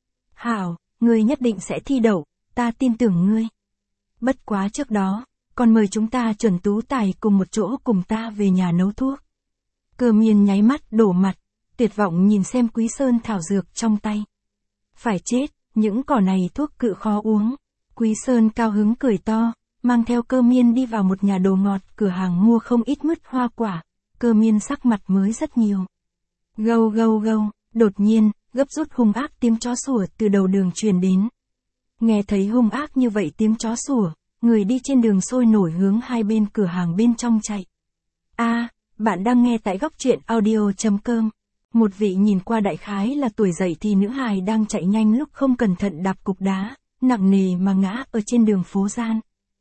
Hảo, ngươi nhất định sẽ thi đậu, ta tin tưởng ngươi. Bất quá trước đó, còn mời chúng ta chuẩn tú tài cùng một chỗ cùng ta về nhà nấu thuốc. Cơ Miên nháy mắt đổ mặt, tuyệt vọng nhìn xem Quý Sơn thảo dược trong tay. Phải chết, những cỏ này thuốc cự khó uống. Quý Sơn cao hứng cười to, mang theo Cơ Miên đi vào một nhà đồ ngọt, cửa hàng mua không ít mứt hoa quả. Cơ Miên sắc mặt mới rất nhiều. Gâu gâu gâu, đột nhiên, gấp rút hung ác tiếng chó sủa từ đầu đường truyền đến. Nghe thấy hung ác như vậy tiếng chó sủa, người đi trên đường sôi nổi hướng hai bên cửa hàng bên trong chạy. A, bạn đang nghe tại góc truyện audio chấm com. Một vị nhìn qua đại khái là tuổi dậy thì nữ hài đang chạy nhanh lúc không cẩn thận đạp cục đá, nặng nề mà ngã ở trên đường phố gian.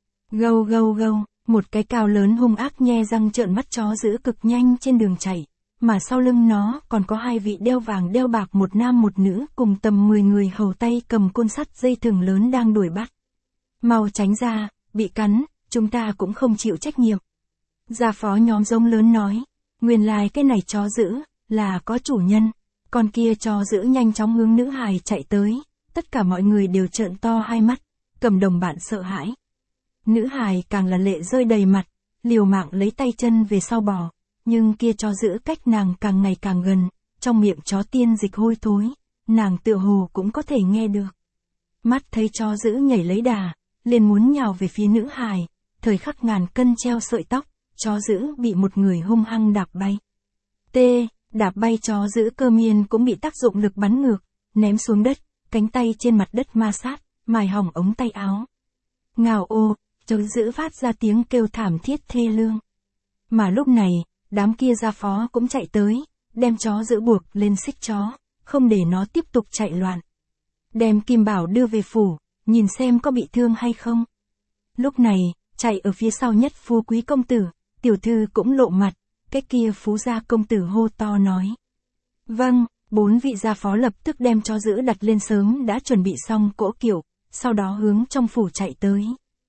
Gâu gâu gâu, một cái cao lớn hung ác nhe răng trợn mắt chó dữ cực nhanh trên đường chạy, mà sau lưng nó còn có hai vị đeo vàng đeo bạc, một nam một nữ cùng tầm mười người hầu tay cầm côn sắt dây thừng lớn đang đuổi bắt. Mau tránh ra, bị cắn, chúng ta cũng không chịu trách nhiệm. Gia phó nhóm giống lớn nói, nguyên lai cái này chó dữ, là có chủ nhân, con kia chó dữ nhanh chóng hướng nữ hài chạy tới, tất cả mọi người đều trợn to hai mắt, cầm đồng bạn sợ hãi. Nữ hài càng là lệ rơi đầy mặt, liều mạng lấy tay chân về sau bò, nhưng kia chó dữ cách nàng càng ngày càng gần, trong miệng chó tiên dịch hôi thối, nàng tựa hồ cũng có thể nghe được. Mắt thấy chó dữ nhảy lấy đà, liền muốn nhào về phía nữ hài, thời khắc ngàn cân treo sợi tóc, chó dữ bị một người hung hăng đạp bay. T, đạp bay chó dữ Cơ Miên cũng bị tác dụng lực bắn ngược, ném xuống đất, cánh tay trên mặt đất ma sát, mài hỏng ống tay áo. Ngào ô, chó dữ phát ra tiếng kêu thảm thiết thê lương. Mà lúc này, đám kia gia phó cũng chạy tới, đem chó dữ buộc lên xích chó, không để nó tiếp tục chạy loạn. Đem Kim Bảo đưa về phủ, nhìn xem có bị thương hay không. Lúc này, chạy ở phía sau nhất Phú Quý công tử, tiểu thư cũng lộ mặt, cái kia Phú gia công tử hô to nói. Vâng, bốn vị gia phó lập tức đem chó dữ đặt lên sớm đã chuẩn bị xong cỗ kiệu, sau đó hướng trong phủ chạy tới.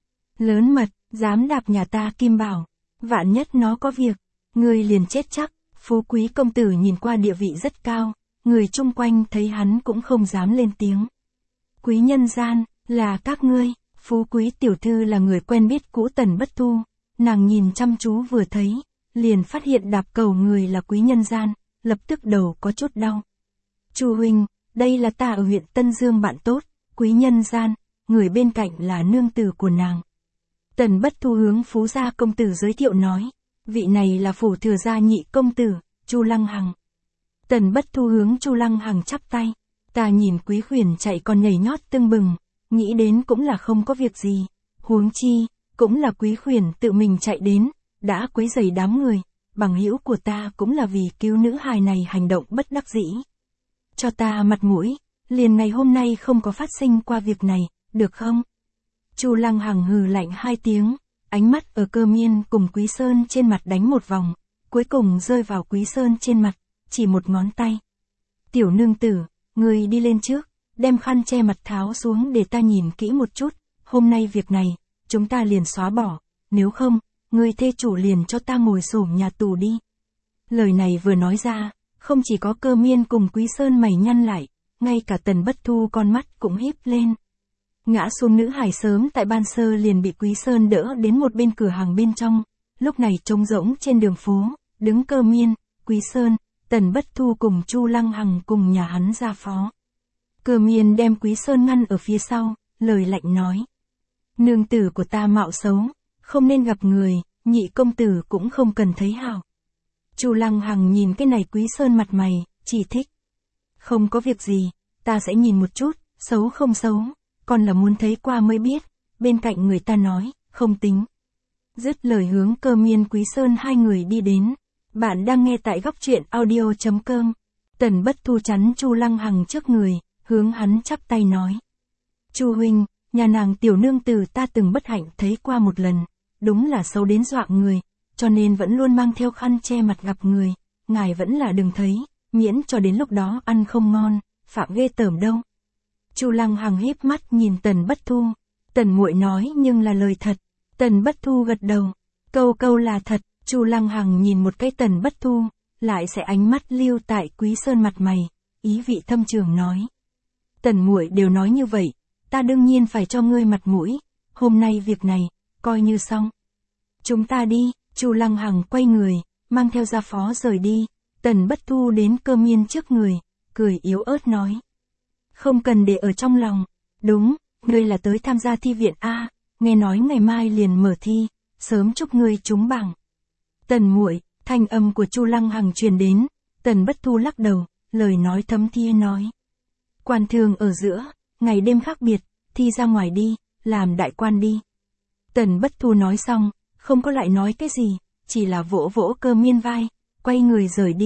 Lớn mật, dám đạp nhà ta Kim Bảo, vạn nhất nó có việc, người liền chết chắc. Phú Quý công tử nhìn qua địa vị rất cao, người chung quanh thấy hắn cũng không dám lên tiếng. Quý nhân gian, là các ngươi. Phú Quý tiểu thư là người quen biết cũ Tần Bất Thu, nàng nhìn chăm chú vừa thấy, liền phát hiện đạp cầu người là Quý nhân gian, lập tức đầu có chút đau. Chu huynh, đây là ta ở huyện Tân Dương bạn tốt, Quý nhân gian, người bên cạnh là nương tử của nàng. Tần Bất Thu hướng Phú gia công tử giới thiệu nói, vị này là phủ thừa gia nhị công tử, Chu Lăng Hằng. Tần Bất Thu hướng Chu Lăng Hằng chắp tay, ta nhìn Quý khuyển chạy còn nhảy nhót tưng bừng, nghĩ đến cũng là không có việc gì, huống chi, cũng là Quý khuyển tự mình chạy đến, đã quấy rầy đám người, bằng hữu của ta cũng là vì cứu nữ hài này hành động bất đắc dĩ. Cho ta mặt mũi, liền ngày hôm nay không có phát sinh qua việc này, được không? Chu Lăng Hằng hừ lạnh hai tiếng, ánh mắt ở Cơ Miên cùng Quý Sơn trên mặt đánh một vòng, cuối cùng rơi vào Quý Sơn trên mặt, chỉ một ngón tay. Tiểu nương tử, người đi lên trước, đem khăn che mặt tháo xuống để ta nhìn kỹ một chút, hôm nay việc này, chúng ta liền xóa bỏ, nếu không, người thê chủ liền cho ta ngồi xổm nhà tù đi. Lời này vừa nói ra, không chỉ có Cơ Miên cùng Quý Sơn mày nhăn lại, ngay cả Tần Bất Thu con mắt cũng híp lên. Ngã xuống nữ hài sớm tại ban sơ liền bị Quý Sơn đỡ đến một bên cửa hàng bên trong, lúc này trống rỗng trên đường phố, đứng Cơ Miên, Quý Sơn, Tần Bất Thu cùng Chu Lăng Hằng cùng nhà hắn gia phó. Cơ Miên đem Quý Sơn ngăn ở phía sau, lời lạnh nói. Nương tử của ta mạo xấu, không nên gặp người, nhị công tử cũng không cần thấy hào. Chu Lăng Hằng nhìn cái này Quý Sơn mặt mày, chỉ thích. Không có việc gì, ta sẽ nhìn một chút, xấu không xấu, còn là muốn thấy qua mới biết, bên cạnh người ta nói, không tính. Dứt lời hướng Cơ Miên Quý Sơn hai người đi đến. Bạn đang nghe tại góc truyện audio chấm com. Tần Bất Thu chắn Chu Lăng Hằng trước người, hướng hắn chắp tay nói. Chu huynh, nhà nàng tiểu nương tử ta từng bất hạnh thấy qua một lần, đúng là xấu đến dọa người, cho nên vẫn luôn mang theo khăn che mặt gặp người, ngài vẫn là đừng thấy, miễn cho đến lúc đó ăn không ngon, phạm ghê tởm đâu. Chu Lăng Hằng híp mắt nhìn Tần Bất Thu, Tần muội nói nhưng là lời thật. Tần Bất Thu gật đầu, câu câu là thật. Chu Lăng Hằng nhìn một cái Tần Bất Thu, lại sẽ ánh mắt lưu tại Quý Sơn mặt mày, ý vị thâm trường nói. Tần muội đều nói như vậy, ta đương nhiên phải cho ngươi mặt mũi, hôm nay việc này, coi như xong. Chúng ta đi, Chu Lăng Hằng quay người, mang theo gia phó rời đi, Tần Bất Thu đến Cơ Miên trước người, cười yếu ớt nói. Không cần để ở trong lòng, đúng, ngươi là tới tham gia thi viện A, nghe nói ngày mai liền mở thi, sớm chúc ngươi trúng bảng. Tần muội, thanh âm của Chu Lăng Hằng truyền đến, Tần Bất Thu lắc đầu, lời nói thấm thía nói. Quan thường ở giữa, ngày đêm khác biệt, thi ra ngoài đi, làm đại quan đi. Tần Bất Thu nói xong, không có lại nói cái gì, chỉ là vỗ vỗ Cơ Miên vai, quay người rời đi, đi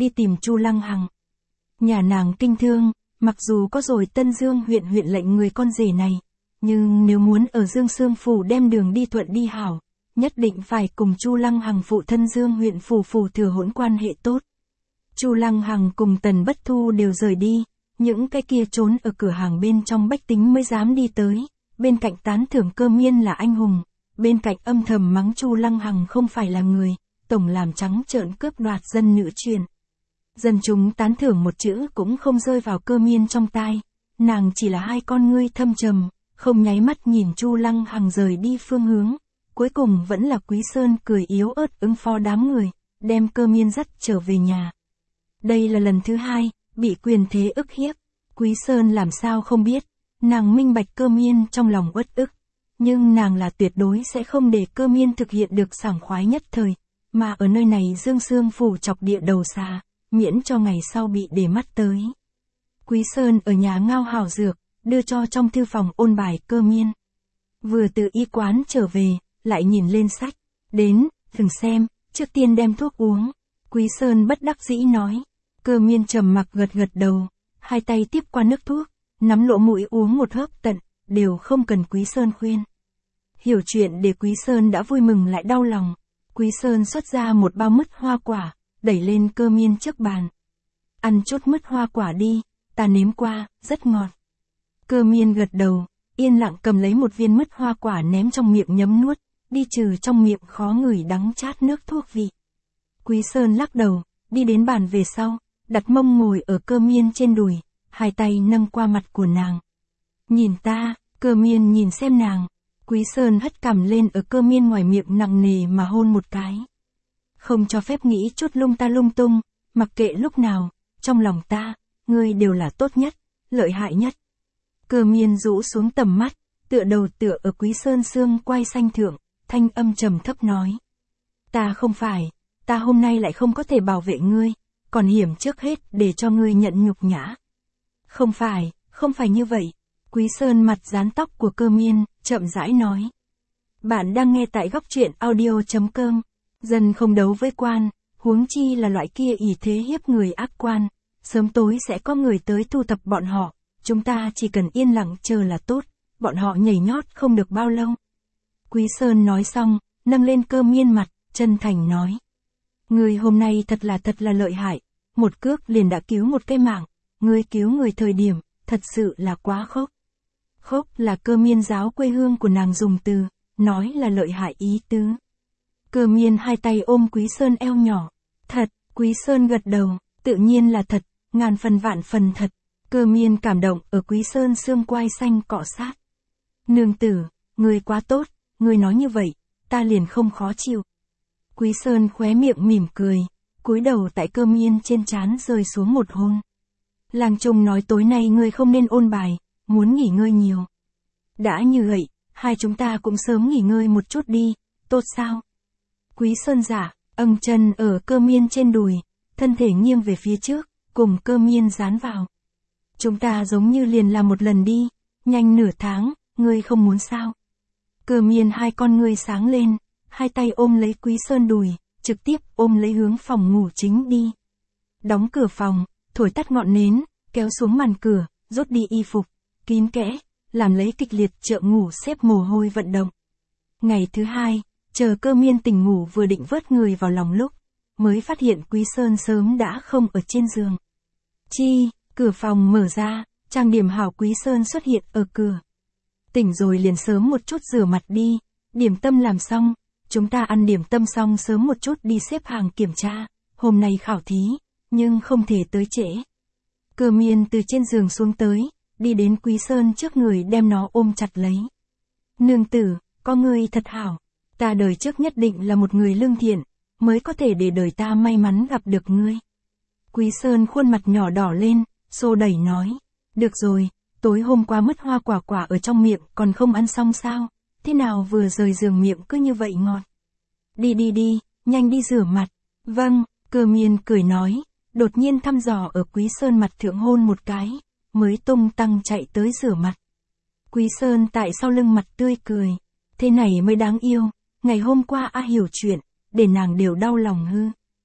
đi tìm Chu Lăng Hằng. Nhà nàng kinh thương, mặc dù có rồi Tân Dương huyện huyện lệnh người con rể này, nhưng nếu muốn ở Dương Sương phủ đem đường đi thuận đi hảo, nhất định phải cùng Chu Lăng Hằng phụ thân Dương huyện phủ phủ thừa hỗn quan hệ tốt. Chu Lăng Hằng cùng Tần Bất Thu đều rời đi, những cái kia trốn ở cửa hàng bên trong bách tính mới dám đi tới, bên cạnh tán thưởng Cơ Miên là anh hùng, bên cạnh âm thầm mắng Chu Lăng Hằng không phải là người, tổng làm trắng trợn cướp đoạt dân nữ truyền. Dân chúng tán thưởng một chữ cũng không rơi vào Cơ Miên trong tai, nàng chỉ là hai con ngươi thâm trầm, không nháy mắt nhìn Chu Lăng Hằng rời đi phương hướng, cuối cùng vẫn là Quý Sơn cười yếu ớt ứng phó đám người, đem Cơ Miên dắt trở về nhà. Đây là lần thứ hai, bị quyền thế ức hiếp, Quý Sơn làm sao không biết, nàng minh bạch Cơ Miên trong lòng uất ức, nhưng nàng là tuyệt đối sẽ không để Cơ Miên thực hiện được sảng khoái nhất thời, mà ở nơi này Dương Sương phủ chọc địa đầu xà, miễn cho ngày sau bị để mắt tới. Quý Sơn ở nhà ngao hảo dược, đưa cho trong thư phòng ôn bài Cơ Miên. Vừa từ y quán trở về, lại nhìn lên sách, đến, thừng xem, trước tiên đem thuốc uống. Quý Sơn bất đắc dĩ nói. Cơ Miên trầm mặc gật gật đầu, hai tay tiếp qua nước thuốc, nắm lỗ mũi uống một hớp tận, đều không cần Quý Sơn khuyên. Hiểu chuyện để Quý Sơn đã vui mừng lại đau lòng. Quý Sơn xuất ra một bao mứt hoa quả, đẩy lên Cơ Miên trước bàn. Ăn chút mứt hoa quả đi, ta nếm qua, rất ngọt. Cơ Miên gật đầu, yên lặng cầm lấy một viên mứt hoa quả ném trong miệng nhấm nuốt, đi trừ trong miệng khó ngửi đắng chát nước thuốc vị. Quý Sơn lắc đầu, đi đến bàn về sau, đặt mông ngồi ở Cơ Miên trên đùi, hai tay nâng qua mặt của nàng. Nhìn ta, Cơ Miên nhìn xem nàng. Quý Sơn hất cằm lên ở Cơ Miên ngoài miệng nặng nề mà hôn một cái. Không cho phép nghĩ chút lung ta lung tung, mặc kệ lúc nào, trong lòng ta, ngươi đều là tốt nhất, lợi hại nhất. Cơ Miên rũ xuống tầm mắt, tựa đầu tựa ở Quý Sơn xương quai xanh thượng, thanh âm trầm thấp nói. Ta không phải, ta hôm nay lại không có thể bảo vệ ngươi, còn hiểm trước hết để cho ngươi nhận nhục nhã. Không phải, không phải như vậy. Quý Sơn mặt dán tóc của Cơ Miên, chậm rãi nói. Bạn đang nghe tại góc truyện audio chấm com. Dân không đấu với quan, huống chi là loại kia ỷ thế hiếp người ác quan. Sớm tối sẽ có người tới thu thập bọn họ, chúng ta chỉ cần yên lặng chờ là tốt, bọn họ nhảy nhót không được bao lâu. Quý Sơn nói xong, nâng lên Cơ Miên mặt, chân thành nói. Ngươi hôm nay thật là thật là lợi hại, một cước liền đã cứu một cái mạng, ngươi cứu người thời điểm, thật sự là quá khốc. Khốc là Cơ Miên giáo quê hương của nàng dùng từ, nói là lợi hại ý tứ. Cơ Miên hai tay ôm Quý Sơn eo nhỏ. Thật, Quý Sơn gật đầu, tự nhiên là thật, ngàn phần vạn phần thật. Cơ Miên cảm động ở Quý Sơn xương quai xanh cọ sát. Nương tử, ngươi quá tốt, ngươi nói như vậy, ta liền không khó chịu. Quý Sơn khóe miệng mỉm cười, cúi đầu tại Cơ Miên trên trán rơi xuống một hôn. Làng Trung nói tối nay ngươi không nên ôn bài, muốn nghỉ ngơi nhiều. Đã như vậy, hai chúng ta cũng sớm nghỉ ngơi một chút đi, tốt sao? Quý Sơn giả, âng chân ở Cơ Miên trên đùi, thân thể nghiêng về phía trước, cùng Cơ Miên dán vào. Chúng ta giống như liền làm một lần đi, nhanh nửa tháng, ngươi không muốn sao? Cơ Miên hai con ngươi sáng lên, hai tay ôm lấy Quý Sơn đùi, trực tiếp ôm lấy hướng phòng ngủ chính đi. Đóng cửa phòng, thổi tắt ngọn nến, kéo xuống màn cửa, rút đi y phục, kín kẽ, làm lấy kịch liệt trợ ngủ xếp mồ hôi vận động. Ngày thứ hai, chờ Cơ Miên tỉnh ngủ vừa định vớt người vào lòng lúc, mới phát hiện Quý Sơn sớm đã không ở trên giường. Chi, cửa phòng mở ra, trang điểm hảo Quý Sơn xuất hiện ở cửa. Tỉnh rồi liền sớm một chút rửa mặt đi, điểm tâm làm xong, chúng ta ăn điểm tâm xong sớm một chút đi xếp hàng kiểm tra, hôm nay khảo thí, nhưng không thể tới trễ. Cơ Miên từ trên giường xuống tới, đi đến Quý Sơn trước người đem nó ôm chặt lấy. Nương tử, có ngươi thật hảo, ta đời trước nhất định là một người lương thiện, mới có thể để đời ta may mắn gặp được ngươi. Quý Sơn khuôn mặt nhỏ đỏ lên, xô đẩy nói, được rồi, tối hôm qua mứt hoa quả quả ở trong miệng còn không ăn xong sao, thế nào vừa rời giường miệng cứ như vậy ngọt. Đi đi đi, nhanh đi rửa mặt. Vâng, Cơ Miên cười nói, đột nhiên thăm dò ở Quý Sơn mặt thượng hôn một cái, mới tung tăng chạy tới rửa mặt. Quý Sơn tại sau lưng mặt tươi cười, thế này mới đáng yêu, ngày hôm qua A hiểu chuyện, để nàng đều đau lòng hư.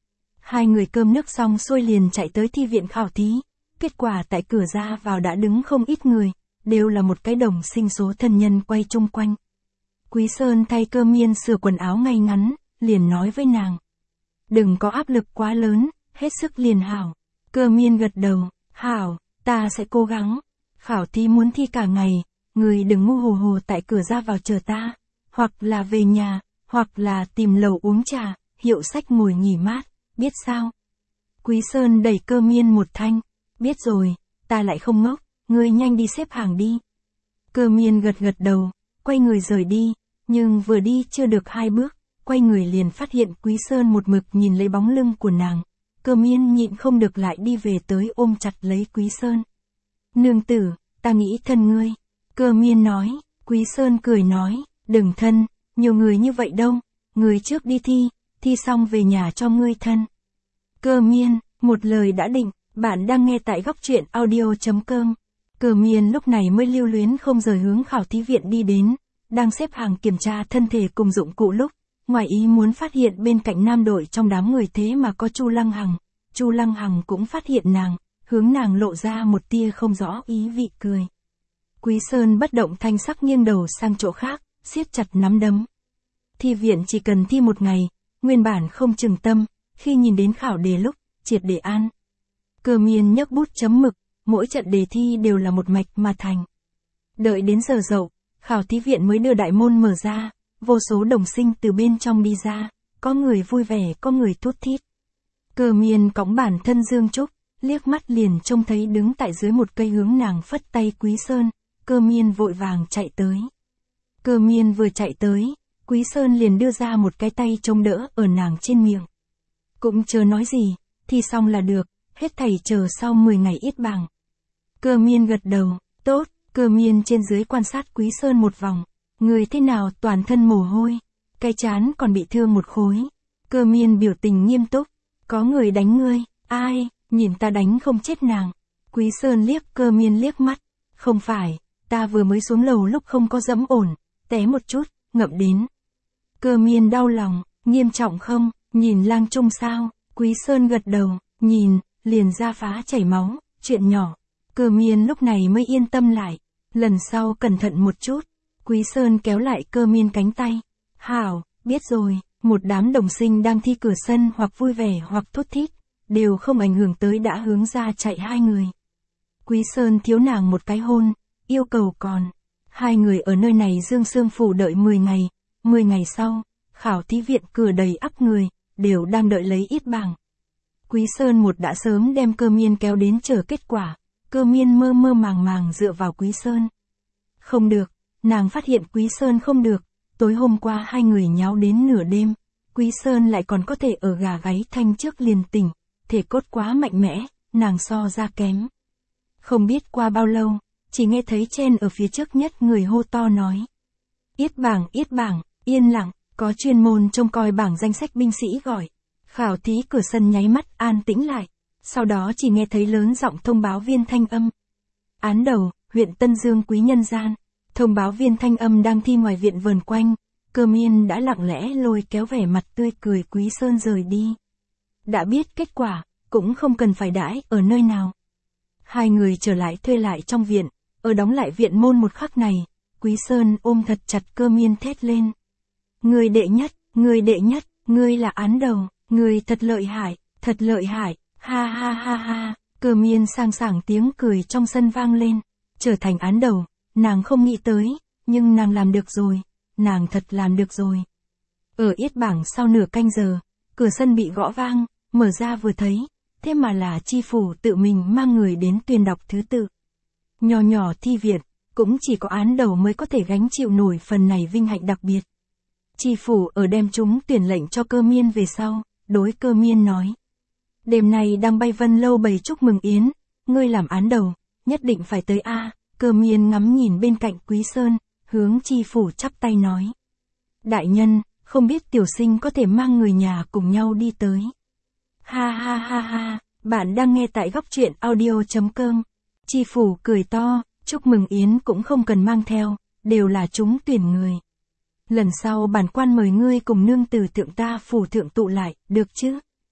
Hai người cơm nước xong xuôi liền chạy tới thi viện khảo thí. Kết quả tại cửa ra vào đã đứng không ít người, đều là một cái đồng sinh số thân nhân quay chung quanh. Quý Sơn thay Cơ Miên sửa quần áo ngay ngắn, liền nói với nàng. Đừng có áp lực quá lớn, hết sức liền hảo. Cơ Miên gật đầu, hảo, ta sẽ cố gắng. Khảo thí muốn thi cả ngày, người đừng ngu hồ hồ tại cửa ra vào chờ ta. Hoặc là về nhà, hoặc là tìm lầu uống trà, hiệu sách ngồi nghỉ mát, biết sao? Quý Sơn đẩy Cơ Miên một thanh, biết rồi, ta lại không ngốc, ngươi nhanh đi xếp hàng đi. Cơ Miên gật gật đầu, quay người rời đi, nhưng vừa đi chưa được hai bước, quay người liền phát hiện Quý Sơn một mực nhìn lấy bóng lưng của nàng. Cơ Miên nhịn không được lại đi về tới ôm chặt lấy Quý Sơn. Nương tử, ta nghĩ thân ngươi. Cơ Miên nói, Quý Sơn cười nói, đừng thân, nhiều người như vậy đâu, người trước đi thi, thi xong về nhà cho ngươi thân. Cơ Miên, một lời đã định, bạn đang nghe tại góc truyện audio chấm com. Cơ Miên lúc này mới lưu luyến không rời hướng khảo thí viện đi đến, đang xếp hàng kiểm tra thân thể cùng dụng cụ lúc, ngoài ý muốn phát hiện bên cạnh nam đội trong đám người thế mà có Chu Lăng Hằng. Chu Lăng Hằng cũng phát hiện nàng, hướng nàng lộ ra một tia không rõ ý vị cười. Quý Sơn bất động thanh sắc nghiêng đầu sang chỗ khác, siết chặt nắm đấm. Thi viện chỉ cần thi một ngày, nguyên bản không chừng tâm, khi nhìn đến khảo đề lúc, triệt để an. Cơ Miên nhấc bút chấm mực, mỗi trận đề thi đều là một mạch mà thành. Đợi đến giờ dậu, khảo thí viện mới đưa đại môn mở ra, vô số đồng sinh từ bên trong đi ra, có người vui vẻ có người thút thít. Cơ Miên cõng bản thân Dương Trúc, liếc mắt liền trông thấy đứng tại dưới một cây hướng nàng phất tay Quý Sơn, Cơ Miên vội vàng chạy tới. Cơ Miên vừa chạy tới, Quý Sơn liền đưa ra một cái tay chống đỡ ở nàng trên miệng. Cũng chờ nói gì, thi xong là được, hết thảy chờ sau mười ngày ít bảng. Cơ Miên gật đầu, tốt. Cơ Miên trên dưới quan sát Quý Sơn một vòng, người thế nào toàn thân mồ hôi, cái trán còn bị thương một khối. Cơ Miên biểu tình nghiêm túc, có người đánh ngươi, ai, nhìn ta đánh không chết nàng. Quý Sơn liếc Cơ Miên liếc mắt, không phải, ta vừa mới xuống lầu lúc không có dẫm ổn, té một chút, ngậm đến. Cơ Miên đau lòng, nghiêm trọng không, nhìn lang trung sao, Quý Sơn gật đầu, nhìn, liền ra phá chảy máu, chuyện nhỏ. Cơ Miên lúc này mới yên tâm lại. Lần sau cẩn thận một chút. Quý Sơn kéo lại Cơ Miên cánh tay. Hảo, biết rồi. Một đám đồng sinh đang thi cửa sân hoặc vui vẻ hoặc thút thít, đều không ảnh hưởng tới đã hướng ra chạy hai người. Quý Sơn thiếu nàng một cái hôn, yêu cầu còn. Hai người ở nơi này Dương Sương Phủ đợi mười ngày. mười ngày sau, khảo thí viện cửa đầy ắp người, đều đang đợi lấy ít bảng. Quý Sơn một đã sớm đem Cơ Miên kéo đến chờ kết quả. Cơ Miên mơ mơ màng màng dựa vào Quý Sơn. Không được, nàng phát hiện Quý Sơn không được, tối hôm qua hai người nháo đến nửa đêm, Quý Sơn lại còn có thể ở gà gáy thanh trước liền tỉnh, thể cốt quá mạnh mẽ, nàng so ra kém. Không biết qua bao lâu, chỉ nghe thấy trên ở phía trước nhất người hô to nói. Yết bảng, yết bảng, yên lặng, có chuyên môn trông coi bảng danh sách binh sĩ gọi. Khảo thí cửa sân nháy mắt an tĩnh lại. Sau đó chỉ nghe thấy lớn giọng thông báo viên thanh âm. Án đầu, huyện Tân Dương quý nhân gian. Thông báo viên thanh âm đang thi ngoài viện vờn quanh. Cơ Miên đã lặng lẽ lôi kéo vẻ mặt tươi cười Quý Sơn rời đi. Đã biết kết quả, cũng không cần phải đãi ở nơi nào. Hai người trở lại thuê lại trong viện, ở đóng lại viện môn một khắc này, Quý Sơn ôm thật chặt Cơ Miên thét lên. Người đệ nhất, người đệ nhất, ngươi là án đầu, người thật lợi hại, thật lợi hại. Ha ha ha ha, Cơ Miên sang sảng tiếng cười trong sân vang lên, trở thành án đầu, nàng không nghĩ tới, nhưng nàng làm được rồi, nàng thật làm được rồi. Ở yết bảng sau nửa canh giờ, cửa sân bị gõ vang, mở ra vừa thấy, thế mà là chi phủ tự mình mang người đến tuyên đọc thứ tự. Nhỏ nhỏ thi viện, cũng chỉ có án đầu mới có thể gánh chịu nổi phần này vinh hạnh đặc biệt. Chi phủ ở đem chúng tuyển lệnh cho Cơ Miên về sau, đối Cơ Miên nói. Đêm nay đang bay Vân Lâu bày chúc mừng yến, ngươi làm án đầu, nhất định phải tới a. Cơ Miên ngắm nhìn bên cạnh Quý Sơn, hướng chi phủ chắp tay nói. Đại nhân, không biết tiểu sinh có thể mang người nhà cùng nhau đi tới. Ha ha ha ha, bạn đang nghe tại góc truyện audio chấm com. Chi phủ cười to, chúc mừng yến cũng không cần mang theo, đều là chúng tuyển người. Lần sau bản quan mời ngươi cùng nương tử thượng ta phủ thượng tụ lại, được chứ?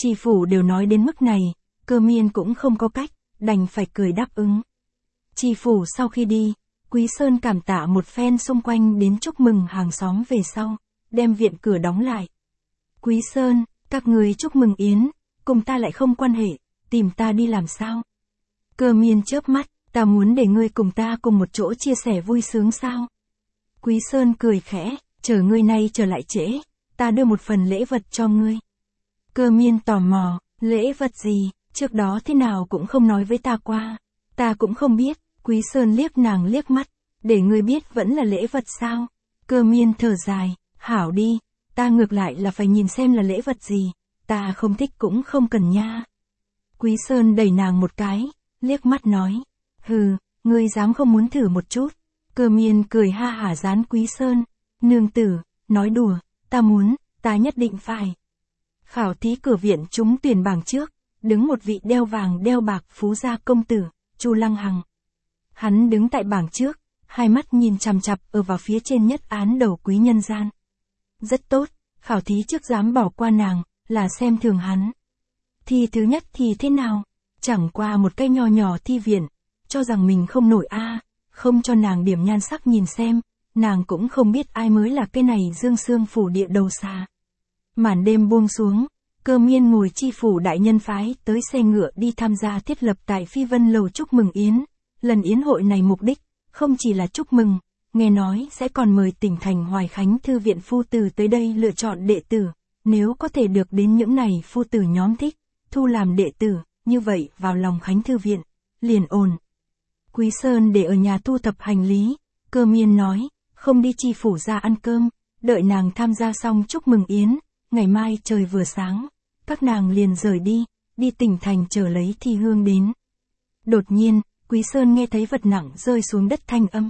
Tri phủ đều nói đến mức này, Cơ Miên cũng không có cách, đành phải cười đáp ứng. Tri phủ sau khi đi, Quý Sơn cảm tạ một phen xung quanh đến chúc mừng hàng xóm về sau, đem viện cửa đóng lại. Quý Sơn, các người chúc mừng yến, cùng ta lại không quan hệ, tìm ta đi làm sao? Cơ Miên chớp mắt, ta muốn để ngươi cùng ta cùng một chỗ chia sẻ vui sướng sao? Quý Sơn cười khẽ, chờ ngươi nay trở lại trễ, ta đưa một phần lễ vật cho ngươi. Cơ Miên tò mò, lễ vật gì, trước đó thế nào cũng không nói với ta qua, ta cũng không biết. Quý Sơn liếc nàng liếc mắt, để ngươi biết vẫn là lễ vật sao? Cơ Miên thở dài, hảo đi, ta ngược lại là phải nhìn xem là lễ vật gì, ta không thích cũng không cần nha. Quý Sơn đẩy nàng một cái, liếc mắt nói, hừ, ngươi dám không muốn thử một chút. Cơ Miên cười ha hả gián Quý Sơn, nương tử, nói đùa, ta muốn, ta nhất định phải. Khảo thí cửa viện trúng tuyển bảng trước, đứng một vị đeo vàng đeo bạc phú gia công tử, Chu Lăng Hằng. Hắn đứng tại bảng trước, hai mắt nhìn chằm chằm ở vào phía trên nhất án đầu quý nhân gian. Rất tốt, khảo thí trước dám bỏ qua nàng, là xem thường hắn. Thi thứ nhất thì thế nào? Chẳng qua một cái nho nhỏ thi viện, cho rằng mình không nổi a, không cho nàng điểm nhan sắc nhìn xem, nàng cũng không biết ai mới là cái này dương xương phủ địa đầu xa. Màn đêm buông xuống, Cơ Miên ngồi tri phủ đại nhân phái tới xe ngựa đi tham gia thiết lập tại Phi Vân Lầu chúc mừng yến. Lần yến hội này mục đích, không chỉ là chúc mừng, nghe nói sẽ còn mời tỉnh thành Hoài Khánh Thư viện phu tử tới đây lựa chọn đệ tử, nếu có thể được đến những này phu tử nhóm thích, thu làm đệ tử, như vậy vào lòng Khánh Thư viện, liền ổn. Quý Sơn để ở nhà thu thập hành lý, Cơ Miên nói, không đi tri phủ ra ăn cơm, đợi nàng tham gia xong chúc mừng yến, ngày mai trời vừa sáng, các nàng liền rời đi, đi tỉnh thành chờ lấy thi hương đến. Đột nhiên, Quý Sơn nghe thấy vật nặng rơi xuống đất thanh âm.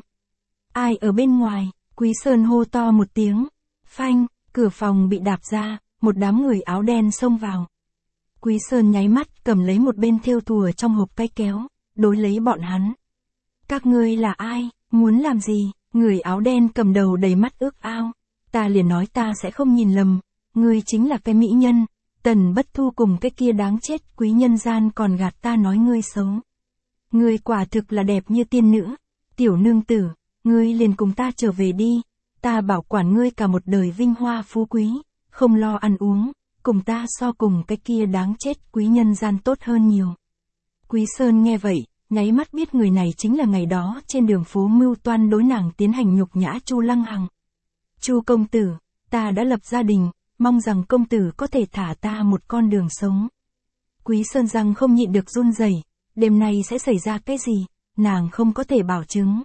Ai ở bên ngoài? Quý Sơn hô to một tiếng. Phanh, cửa phòng bị đạp ra, một đám người áo đen xông vào. Quý Sơn nháy mắt cầm lấy một bên thêu thùa trong hộp cái kéo, đối lấy bọn hắn. Các ngươi là ai, muốn làm gì? Người áo đen cầm đầu đầy mắt ước ao. Ta liền nói ta sẽ không nhìn lầm, ngươi chính là cái mỹ nhân, Tần Bất Thu cùng cái kia đáng chết quý nhân gian còn gạt ta nói ngươi xấu. Ngươi quả thực là đẹp như tiên nữ, tiểu nương tử, ngươi liền cùng ta trở về đi, ta bảo quản ngươi cả một đời vinh hoa phú quý, không lo ăn uống, cùng ta so cùng cái kia đáng chết quý nhân gian tốt hơn nhiều. Quý Sơn nghe vậy, nháy mắt biết người này chính là ngày đó trên đường phố mưu toan đối nàng tiến hành nhục nhã Chu Lăng Hằng. Chu công tử, ta đã lập gia đình, mong rằng công tử có thể thả ta một con đường sống. Quý Sơn răng không nhịn được run rẩy, đêm nay sẽ xảy ra cái gì, nàng không có thể bảo chứng.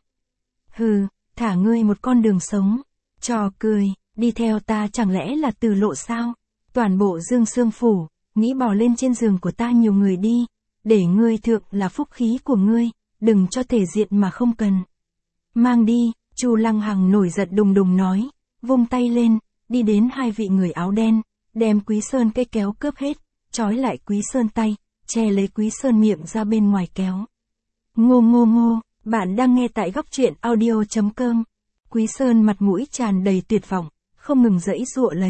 Hừ, thả ngươi một con đường sống, trò cười, đi theo ta chẳng lẽ là từ lộ sao? Toàn bộ Dương Xương phủ, nghĩ bò lên trên giường của ta nhiều người đi, để ngươi thượng là phúc khí của ngươi, đừng cho thể diện mà không cần. Mang đi, Chu Lăng Hằng nổi giận đùng đùng nói, vung tay lên, đi đến hai vị người áo đen, đem Quý Sơn cái kéo cướp hết, trói lại Quý Sơn tay, che lấy Quý Sơn miệng ra bên ngoài kéo. Ngô ngô ngô, bạn đang nghe tại góc truyện audio chấm com. Quý Sơn mặt mũi tràn đầy tuyệt vọng, không ngừng giãy giụa lấy.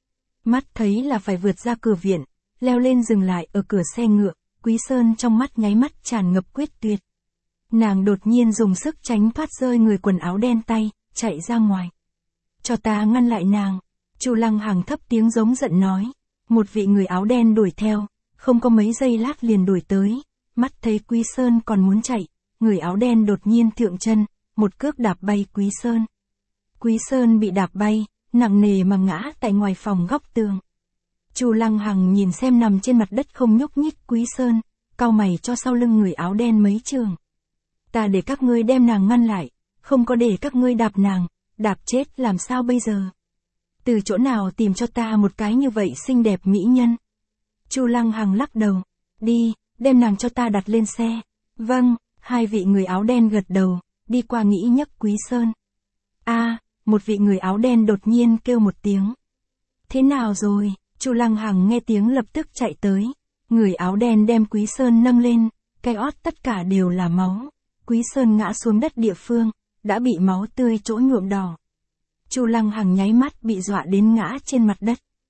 Mắt thấy là phải vượt ra cửa viện, leo lên dừng lại ở cửa xe ngựa, Quý Sơn trong mắt nháy mắt tràn ngập quyết tuyệt. Nàng đột nhiên dùng sức tránh thoát rơi người quần áo đen tay, chạy ra ngoài. Cho ta ngăn lại nàng, Chu Lăng Hằng thấp tiếng giống giận nói. Một vị người áo đen đuổi theo, không có mấy giây lát liền đuổi tới, mắt thấy Quý Sơn còn muốn chạy, người áo đen đột nhiên thượng chân, một cước đạp bay Quý Sơn. Quý Sơn bị đạp bay, nặng nề mà ngã tại ngoài phòng góc tường. Chu Lăng Hằng nhìn xem nằm trên mặt đất không nhúc nhích Quý Sơn, cau mày cho sau lưng người áo đen mấy trường. Ta để các ngươi đem nàng ngăn lại, không có để các ngươi đạp nàng, đạp chết làm sao bây giờ? Từ chỗ nào tìm cho ta một cái như vậy xinh đẹp mỹ nhân? Chu Lăng Hằng lắc đầu, đi, đem nàng cho ta đặt lên xe. Vâng, hai vị người áo đen gật đầu, đi qua nghĩ nhấc Quý Sơn. A, à, một vị người áo đen đột nhiên kêu một tiếng. Thế nào rồi? Chu Lăng Hằng nghe tiếng lập tức chạy tới. Người áo đen đem Quý Sơn nâng lên, cái ót tất cả đều là máu. Quý Sơn ngã xuống đất địa phương, đã bị máu tươi chỗ nhuộm đỏ. Chu Lăng Hằng nháy mắt bị dọa đến ngã trên mặt đất.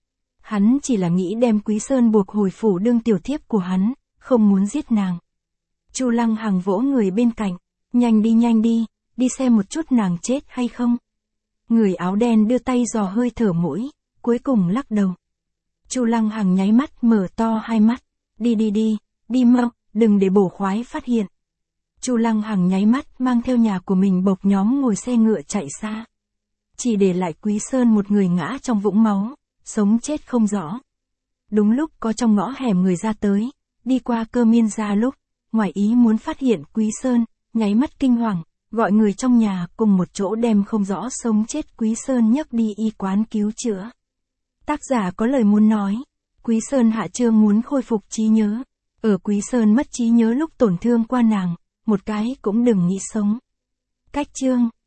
Hắn chỉ là nghĩ đem Quý Sơn buộc hồi phủ đương tiểu thiếp của hắn, không muốn giết nàng. Chu Lăng Hằng vỗ người bên cạnh, nhanh đi nhanh đi, đi xem một chút nàng chết hay không. Người áo đen đưa tay dò hơi thở mũi, cuối cùng lắc đầu. Chu Lăng Hằng nháy mắt mở to hai mắt, đi đi đi, đi mau, đừng để bổ khoái phát hiện. Chu Lăng Hằng nháy mắt mang theo nhà của mình bộc nhóm ngồi xe ngựa chạy xa. Chỉ để lại Quý Sơn một người ngã trong vũng máu, sống chết không rõ. Đúng lúc có trong ngõ hẻm người ra tới, đi qua Cơ Miên gia lúc, ngoài ý muốn phát hiện Quý Sơn, nháy mắt kinh hoàng, gọi người trong nhà cùng một chỗ đem không rõ sống chết Quý Sơn nhấc đi y quán cứu chữa. Tác giả có lời muốn nói, Quý Sơn hạ chương muốn khôi phục trí nhớ. Ở Quý Sơn mất trí nhớ lúc tổn thương qua nàng, một cái cũng đừng nghĩ sống. Cách chương